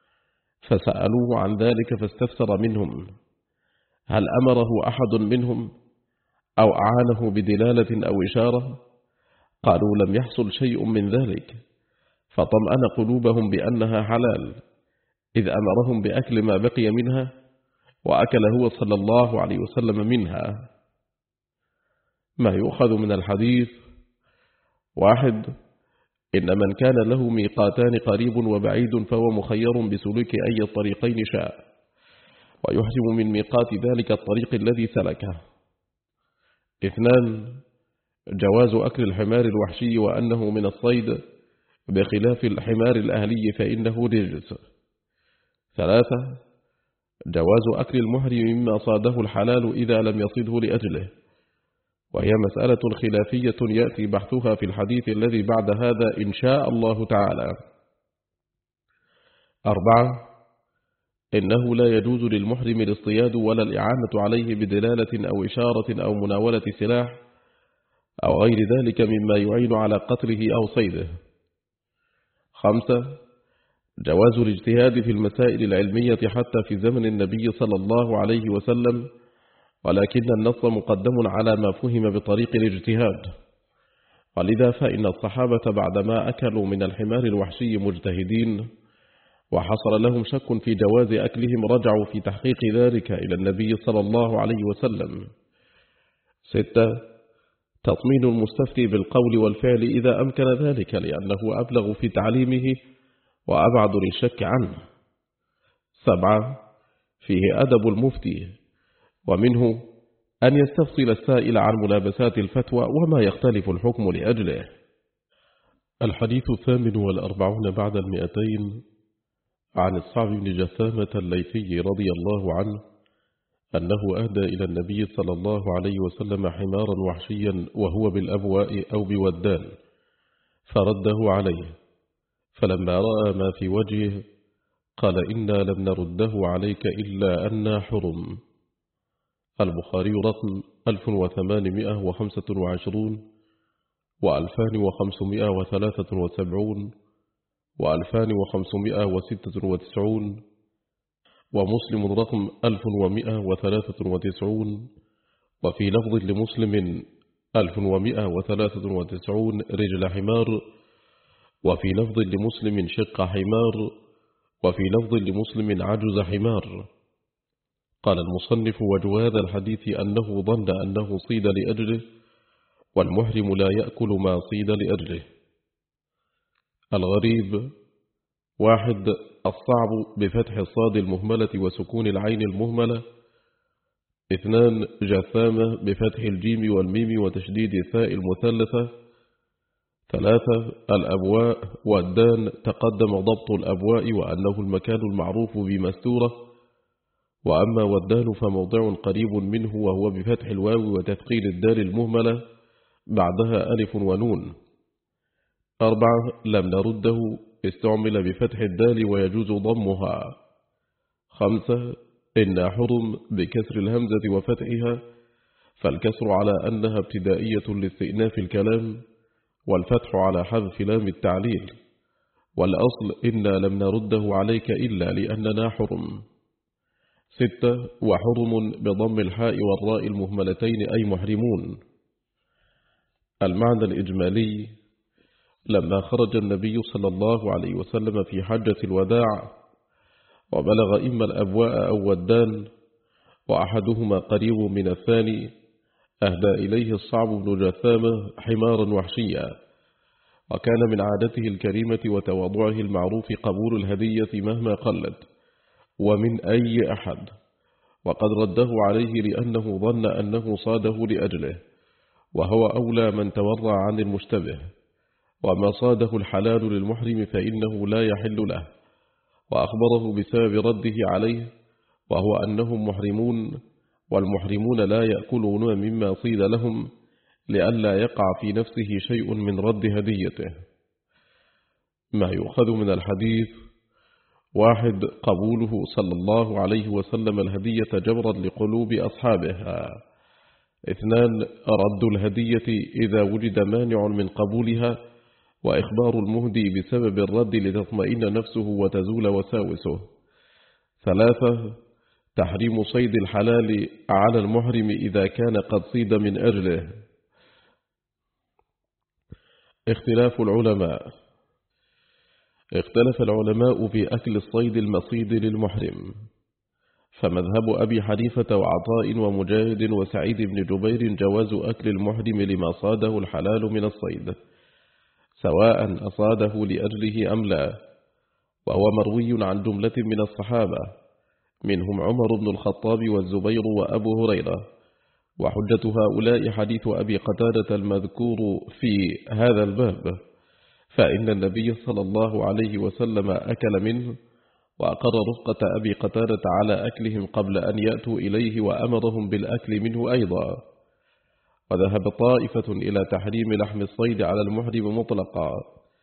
فسألوه عن ذلك فاستفسر منهم هل أمره أحد منهم أو أعانه بدلالة أو إشارة؟ قالوا لم يحصل شيء من ذلك، فطمأن قلوبهم بأنها حلال، إذ أمرهم بأكل ما بقي منها، وأكل هو صلى الله عليه وسلم منها. ما يؤخذ من الحديث: واحد، إن من كان له ميقاتان قريب وبعيد فهو مخير بسلوك أي الطريقين شاء، ويحسم من ميقات ذلك الطريق الذي سلكه. اثنان، جواز أكل الحمار الوحشي وأنه من الصيد، بخلاف الحمار الأهلي فإنه رجس. ثلاثة جواز أكل المحرم مما صاده الحلال إذا لم يصده لأجله، وهي مسألة خلافية يأتي بحثها في الحديث الذي بعد هذا إن شاء الله تعالى. أربعة إنه لا يجوز للمحرم الاصطياد ولا الإعانة عليه بدلالة أو إشارة أو مناولة سلاح أو غير ذلك مما يعين على قتله أو صيده. خمسة جواز الاجتهاد في المسائل العلمية حتى في زمن النبي صلى الله عليه وسلم، ولكن النص مقدم على ما فهم بطريق الاجتهاد، ولذا فإن الصحابة بعدما أكلوا من الحمار الوحشي مجتهدين وحصل لهم شك في جواز أكلهم رجعوا في تحقيق ذلك إلى النبي صلى الله عليه وسلم. ستة تطمين المستفتي بالقول والفعل إذا أمكن ذلك، لأنه أبلغ في تعليمه وأبعد للشك عنه. سبعة فيه أدب المفتي، ومنه أن يستفصل السائل عن ملابسات الفتوى وما يختلف الحكم لأجله. الحديث الثامن والأربعون بعد المئتين عن الصعب بن جثامة الليثي رضي الله عنه أنه أهدى إلى النبي صلى الله عليه وسلم حمارا وحشيا وهو بالأبواء أو بودان، فرده عليه، فلما رأى ما في وجهه قال إنا لم نرده عليك إلا أنا حرم. البخاري رقم ألف وثمانمائة وخمسة وعشرون وألفان وخمسمائة وثلاثة وسبعون وألفان وخمسمائة وستة وتسعون، ومسلم رقم ألف ومائة وثلاثة وتسعون، وفي لفظ لمسلم ألف ومائة وثلاثة وتسعون رجل حمار، وفي لفظ لمسلم شق حمار، وفي لفظ لمسلم عجز حمار. قال المصنف وجه هذا الحديث أنه ظن أنه صيد لأجله، والمحرم لا يأكل ما صيد لأجله. الغريب: واحد الصعب بفتح الصاد المهملة وسكون العين المهملة. اثنان جثامة بفتح الجيم والميم وتشديد الثاء المثلثة. ثلاثة الأبواء والدان، تقدم ضبط الأبواء وأنه المكان المعروف بمستورة، وأما والدان فموضع قريب منه وهو بفتح الواو وتثقيل الدال المهملة بعدها ألف ونون. أربعة لم نرده، استعمل بفتح الدال ويجوز ضمها. خمسة إن حرم بكسر الهمزة وفتحها، فالكسر على أنها ابتدائية لاستئناف الكلام، والفتح على حذف لام التعليل، والأصل إنا لم نرده عليك إلا لأننا حرم. ستة وحرم بضم الحاء والراء المهملتين أي محرمون. المعنى الإجمالي: لما خرج النبي صلى الله عليه وسلم في حجة الوداع وبلغ إما الأبواء أو ودان وأحدهما قريب من الثاني، أهدى إليه الصعب بن جثامة حمارا وحشيا، وكان من عادته الكريمة وتواضعه المعروف قبول الهدية مهما قلت ومن أي أحد، وقد رده عليه لأنه ظن أنه صاده لأجله، وهو أولى من تورع عن المشتبه، وما صاده الحلال للمحرم فإنه لا يحل له، وأخبره بسبب رده عليه، وهو أنهم محرمون، والمحرمون لا يأكلون مما صيد لهم لئلا يقع في نفسه شيء من رد هديته. ما يؤخذ من الحديث: واحد قبوله صلى الله عليه وسلم الهدية جبرا لقلوب أصحابها. اثنان رد الهدية إذا وجد مانع من قبولها، وإخبار المهدي بسبب الرد لتطمئن نفسه وتزول وساوسه. ثلاثة تحريم صيد الحلال على المحرم إذا كان قد صيد من أجله. اختلاف العلماء: اختلف العلماء في أكل الصيد المصيد للمحرم، فمذهب أبي حنيفة وعطاء ومجاهد وسعيد بن جبير جواز أكل المحرم لما صاده الحلال من الصيد، سواء أصاده لأجله أم لا، وهو مروي عن جملة من الصحابة منهم عمر بن الخطاب والزبير وأبو هريرة. وحجة هؤلاء حديث أبي قتادة المذكور في هذا الباب، فإن النبي صلى الله عليه وسلم أكل منه وأقر رفقة أبي قتادة على أكلهم قبل أن يأتوا إليه وأمرهم بالأكل منه أيضا. وذهب طائفة إلى تحريم لحم الصيد على المحرم مطلقا،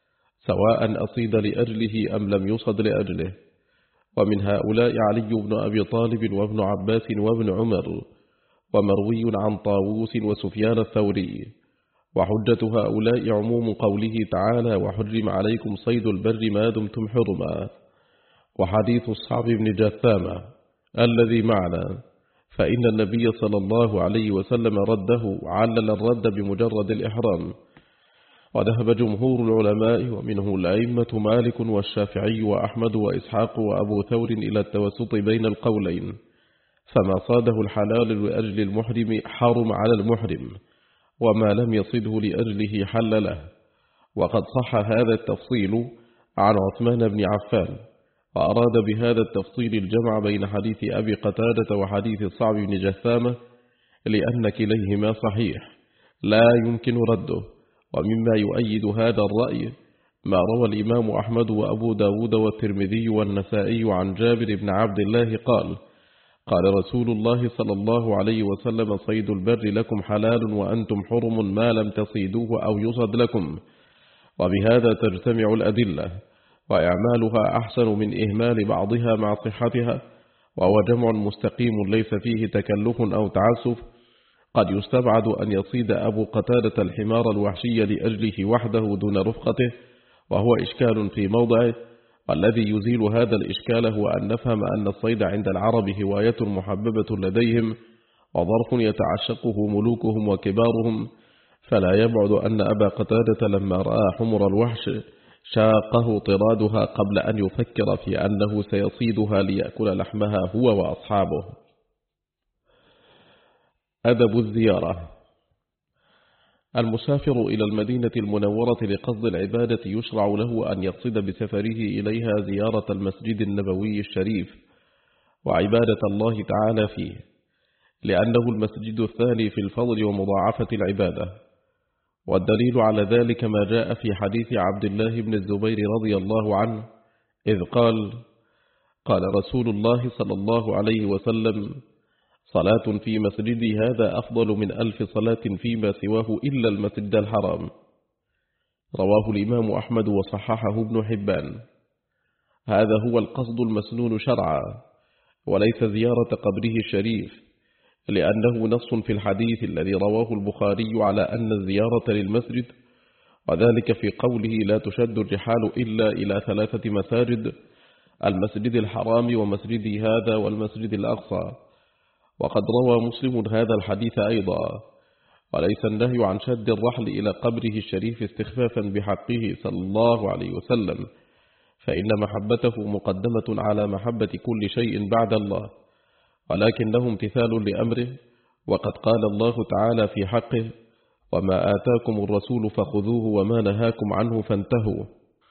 سواء أصيد لأجله أم لم يصد لأجله. ومن هؤلاء علي بن أبي طالب وابن عباس وابن عمر، ومروي عن طاووس وسفيان الثوري. وحجة هؤلاء عموم قوله تعالى: وحرم عليكم صيد البر ما دمتم حرما. وحديث الصعب بن جثامة الذي معنا، فإن النبي صلى الله عليه وسلم رده، علل الرد بمجرد الإحرام. وذهب جمهور العلماء ومنه الأئمة مالك والشافعي وأحمد وإسحاق وأبو ثور إلى التوسط بين القولين، فما صاده الحلال لأجل المحرم حرم على المحرم، وما لم يصده لأجله حل له. وقد صح هذا التفصيل عن عثمان بن عفان، وأراد بهذا التفصيل الجمع بين حديث أبي قتادة وحديث الصعب بن جثامة، لأن كليهما صحيح لا يمكن رده. ومما يؤيد هذا الرأي ما روى الإمام أحمد وأبو داود والترمذي والنسائي عن جابر بن عبد الله قال: قال رسول الله صلى الله عليه وسلم: صيد البر لكم حلال وأنتم حرم ما لم تصيدوه أو يصد لكم. وبهذا تجتمع الأدلة، وإعمالها أحسن من إهمال بعضها مع صحتها، وهو جمع مستقيم ليس فيه تكلف أو تعسف. قد يستبعد أن يصيد أبو قتادة الحمار الوحشي لأجله وحده دون رفقته، وهو إشكال في موضعه. والذي يزيل هذا الإشكال هو أن نفهم أن الصيد عند العرب هواية محببة لديهم، وظرف يتعشقه ملوكهم وكبارهم، فلا يبعد أن أبا قتادة لما رأى حمر الوحش شاقه طرادها قبل أن يفكر في أنه سيصيدها ليأكل لحمها هو وأصحابه. أدب الزيارة. المسافر إلى المدينة المنورة لقصد العبادة يشرع له أن يقصد بسفره إليها زيارة المسجد النبوي الشريف وعبادة الله تعالى فيه، لأنه المسجد الثاني في الفضل ومضاعفة العبادة. والدليل على ذلك ما جاء في حديث عبد الله بن الزبير رضي الله عنه إذ قال: قال رسول الله صلى الله عليه وسلم: صلاة في مسجدي هذا أفضل من ألف صلاة فيما سواه إلا المسجد الحرام. رواه الإمام أحمد وصححه ابن حبان. هذا هو القصد المسنون شرعا، وليس زيارة قبره الشريف، لأنه نص في الحديث الذي رواه البخاري على أن الزيارة للمسجد، وذلك في قوله: لا تشد الرحال إلا إلى ثلاثة مساجد: المسجد الحرام ومسجدي هذا والمسجد الأقصى. وقد روى مسلم هذا الحديث أيضا. وليس النهي عن شد الرحل إلى قبره الشريف استخفافا بحقه صلى الله عليه وسلم، فإن محبته مقدمة على محبة كل شيء بعد الله، ولكنه امتثال لأمره. وقد قال الله تعالى في حقه: وما آتاكم الرسول فخذوه وما نهاكم عنه فانتهوا.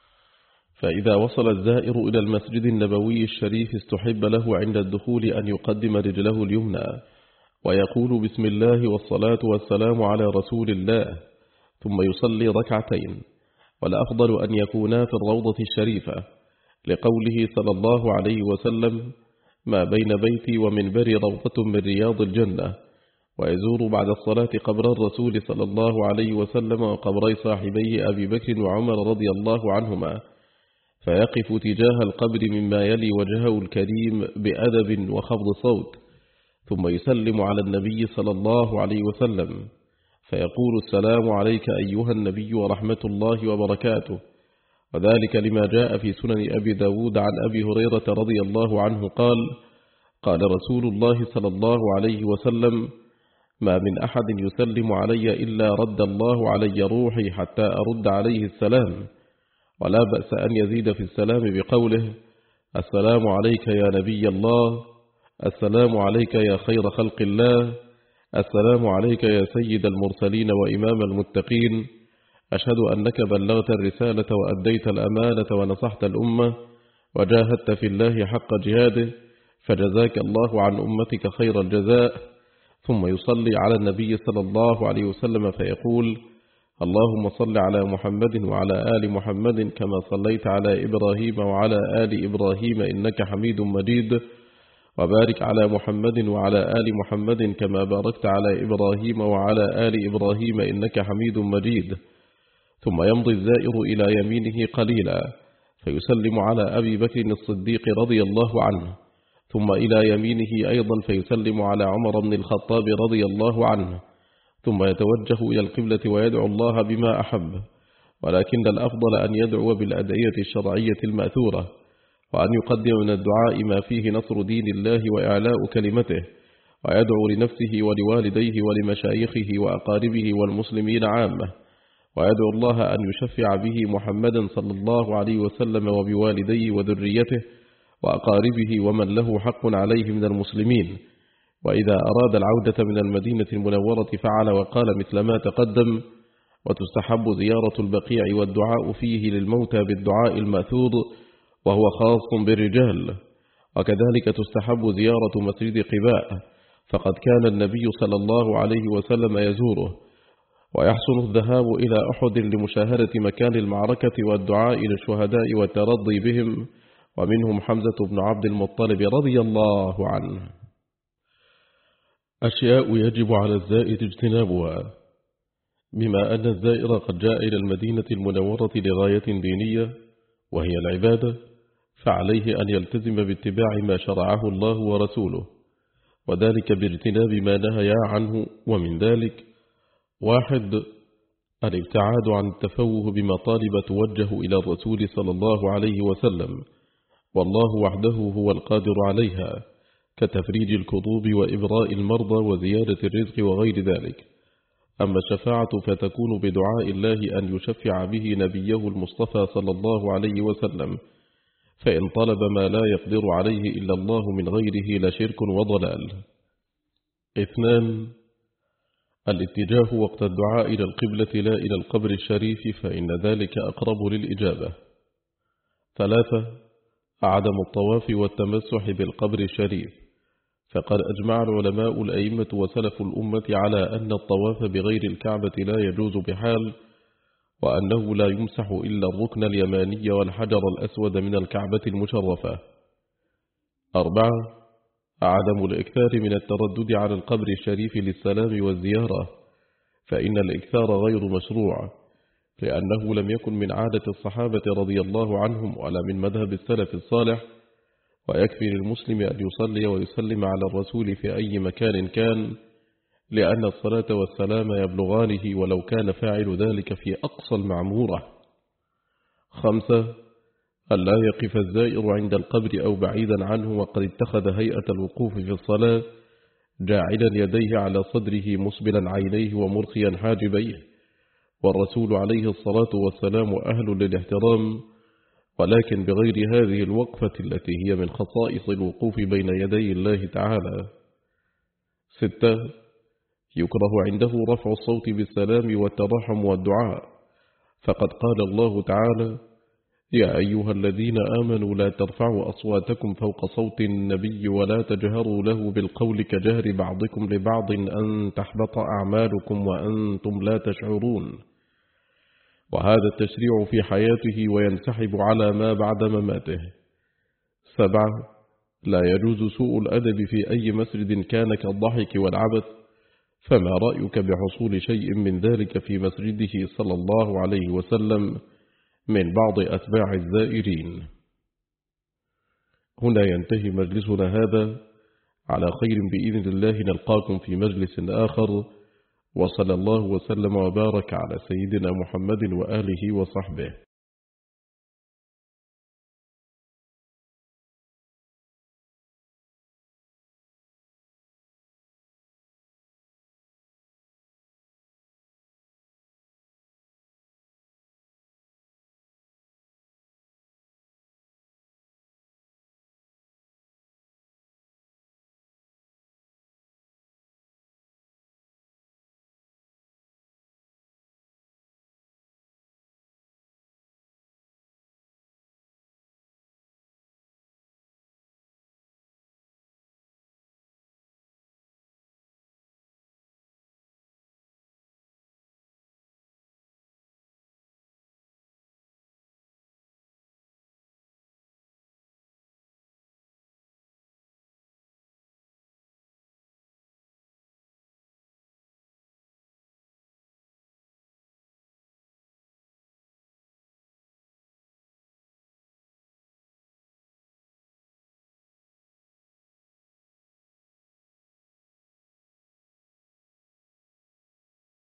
فإذا وصل الزائر إلى المسجد النبوي الشريف استحب له عند الدخول أن يقدم رجله اليمنى ويقول: بسم الله والصلاة والسلام على رسول الله، ثم يصلي ركعتين، والأفضل أن يكونا في الروضة الشريفة، لقوله صلى الله عليه وسلم: ما بين بيتي ومنبري روضة من رياض الجنة. ويزور بعد الصلاة قبر الرسول صلى الله عليه وسلم وقبري صاحبيه أبي بكر وعمر رضي الله عنهما، فيقف تجاه القبر مما يلي وجهه الكريم بأدب وخفض صوت، ثم يسلم على النبي صلى الله عليه وسلم فيقول: السلام عليك أيها النبي ورحمة الله وبركاته. وذلك لما جاء في سنن أبي داود عن أبي هريرة رضي الله عنه قال: قال رسول الله صلى الله عليه وسلم: ما من أحد يسلم علي إلا رد الله علي روحي حتى أرد عليه السلام. ولا بأس أن يزيد في السلام بقوله: السلام عليك يا نبي الله، السلام عليك يا خير خلق الله، السلام عليك يا سيد المرسلين وإمام المتقين، أشهد أنك بلغت الرسالة وأديت الأمانة ونصحت الأمة وجاهدت في الله حق جهاده، فجزاك الله عن أمتك خير الجزاء. ثم يصلي على النبي صلى الله عليه وسلم فيقول: اللهم صل على محمد وعلى آل محمد كما صليت على إبراهيم وعلى آل إبراهيم إنك حميد مجيد، وبارك على محمد وعلى آل محمد كما باركت على إبراهيم وعلى آل إبراهيم إنك حميد مجيد. ثم يمضي الزائر إلى يمينه قليلا فيسلم على أبي بكر الصديق رضي الله عنه، ثم إلى يمينه أيضا فيسلم على عمر بن الخطاب رضي الله عنه، ثم يتوجه إلى القبلة ويدعو الله بما أحب، ولكن الأفضل أن يدعو بالأدعية الشرعية المأثورة، وأن يقدم من الدعاء ما فيه نصر دين الله وإعلاء كلمته، ويدعو لنفسه ولوالديه ولمشايخه وأقاربه والمسلمين عامة، ويدعو الله أن يشفع به محمدا صلى الله عليه وسلم وبوالديه وذريته وأقاربه ومن له حق عليه من المسلمين. وإذا أراد العودة من المدينة المنورة فعل وقال مثل ما تقدم. وتستحب زيارة البقيع والدعاء فيه للموتى بالدعاء المأثور وهو خاص بالرجال. وكذلك تستحب زيارة مسجد قباء، فقد كان النبي صلى الله عليه وسلم يزوره. ويحسن الذهاب إلى أحد لمشاهدة مكان المعركة والدعاء للشهداء والترضي بهم، ومنهم حمزة بن عبد المطلب رضي الله عنه. أشياء يجب على الزائر اجتنابها. بما أن الزائر قد جاء إلى المدينة المنورة لغاية دينية وهي العبادة، فعليه أن يلتزم باتباع ما شرعه الله ورسوله، وذلك باجتناب ما نهيا عنه. ومن ذلك: واحد، الابتعاد عن التفوه بمطالب توجه إلى الرسول صلى الله عليه وسلم، والله وحده هو القادر عليها، كتفريج الكروب وإبراء المرضى وزيادة الرزق وغير ذلك. أما الشفاعة فتكون بدعاء الله أن يشفع به نبيه المصطفى صلى الله عليه وسلم، فإن طلب ما لا يقدر عليه إلا الله من غيره لشرك وضلال. اثنان، الاتجاه وقت الدعاء إلى القبلة لا إلى القبر الشريف، فإن ذلك أقرب للإجابة. ثلاثة، عدم الطواف والتمسح بالقبر الشريف، فقد أجمع العلماء الأئمة وسلف الأمة على أن الطواف بغير الكعبة لا يجوز بحال، وأنه لا يمسح إلا الركن اليماني والحجر الأسود من الكعبة المشرفة. أربعة، عدم الإكثار من التردد على القبر الشريف للسلام والزيارة، فإن الإكثار غير مشروع، لأنه لم يكن من عادة الصحابة رضي الله عنهم ولا من مذهب السلف الصالح، ويكفي للمسلم أن يصلي ويسلم على الرسول في أي مكان كان، لأن الصلاة والسلام يبلغانه ولو كان فاعل ذلك في أقصى المعمورة. خمسة، ألا يقف الزائر عند القبر أو بعيدا عنه وقد اتخذ هيئة الوقوف في الصلاة، جاعلا يديه على صدره مسبلا عينيه ومرخيا حاجبيه، والرسول عليه الصلاة والسلام أهل للاحترام، ولكن بغير هذه الوقفة التي هي من خصائص الوقوف بين يدي الله تعالى. ستة، يكره عنده رفع الصوت بالسلام والترحم والدعاء، فقد قال الله تعالى: يا أيها الذين آمنوا لا ترفعوا أصواتكم فوق صوت النبي ولا تجهروا له بالقول كجهر بعضكم لبعض أن تحبط أعمالكم وأنتم لا تشعرون. وهذا التشريع في حياته وينسحب على ما بعد مماته. سبعة، لا يجوز سوء الأدب في أي مسجد كان كالضحك والعبث، فما رأيك بحصول شيء من ذلك في مسجده صلى الله عليه وسلم من بعض أتباع الزائرين؟ هنا ينتهي مجلسنا هذا، على خير بإذن الله نلقاكم في مجلس آخر، وصلى الله وسلم وبارك على سيدنا محمد وآله وصحبه.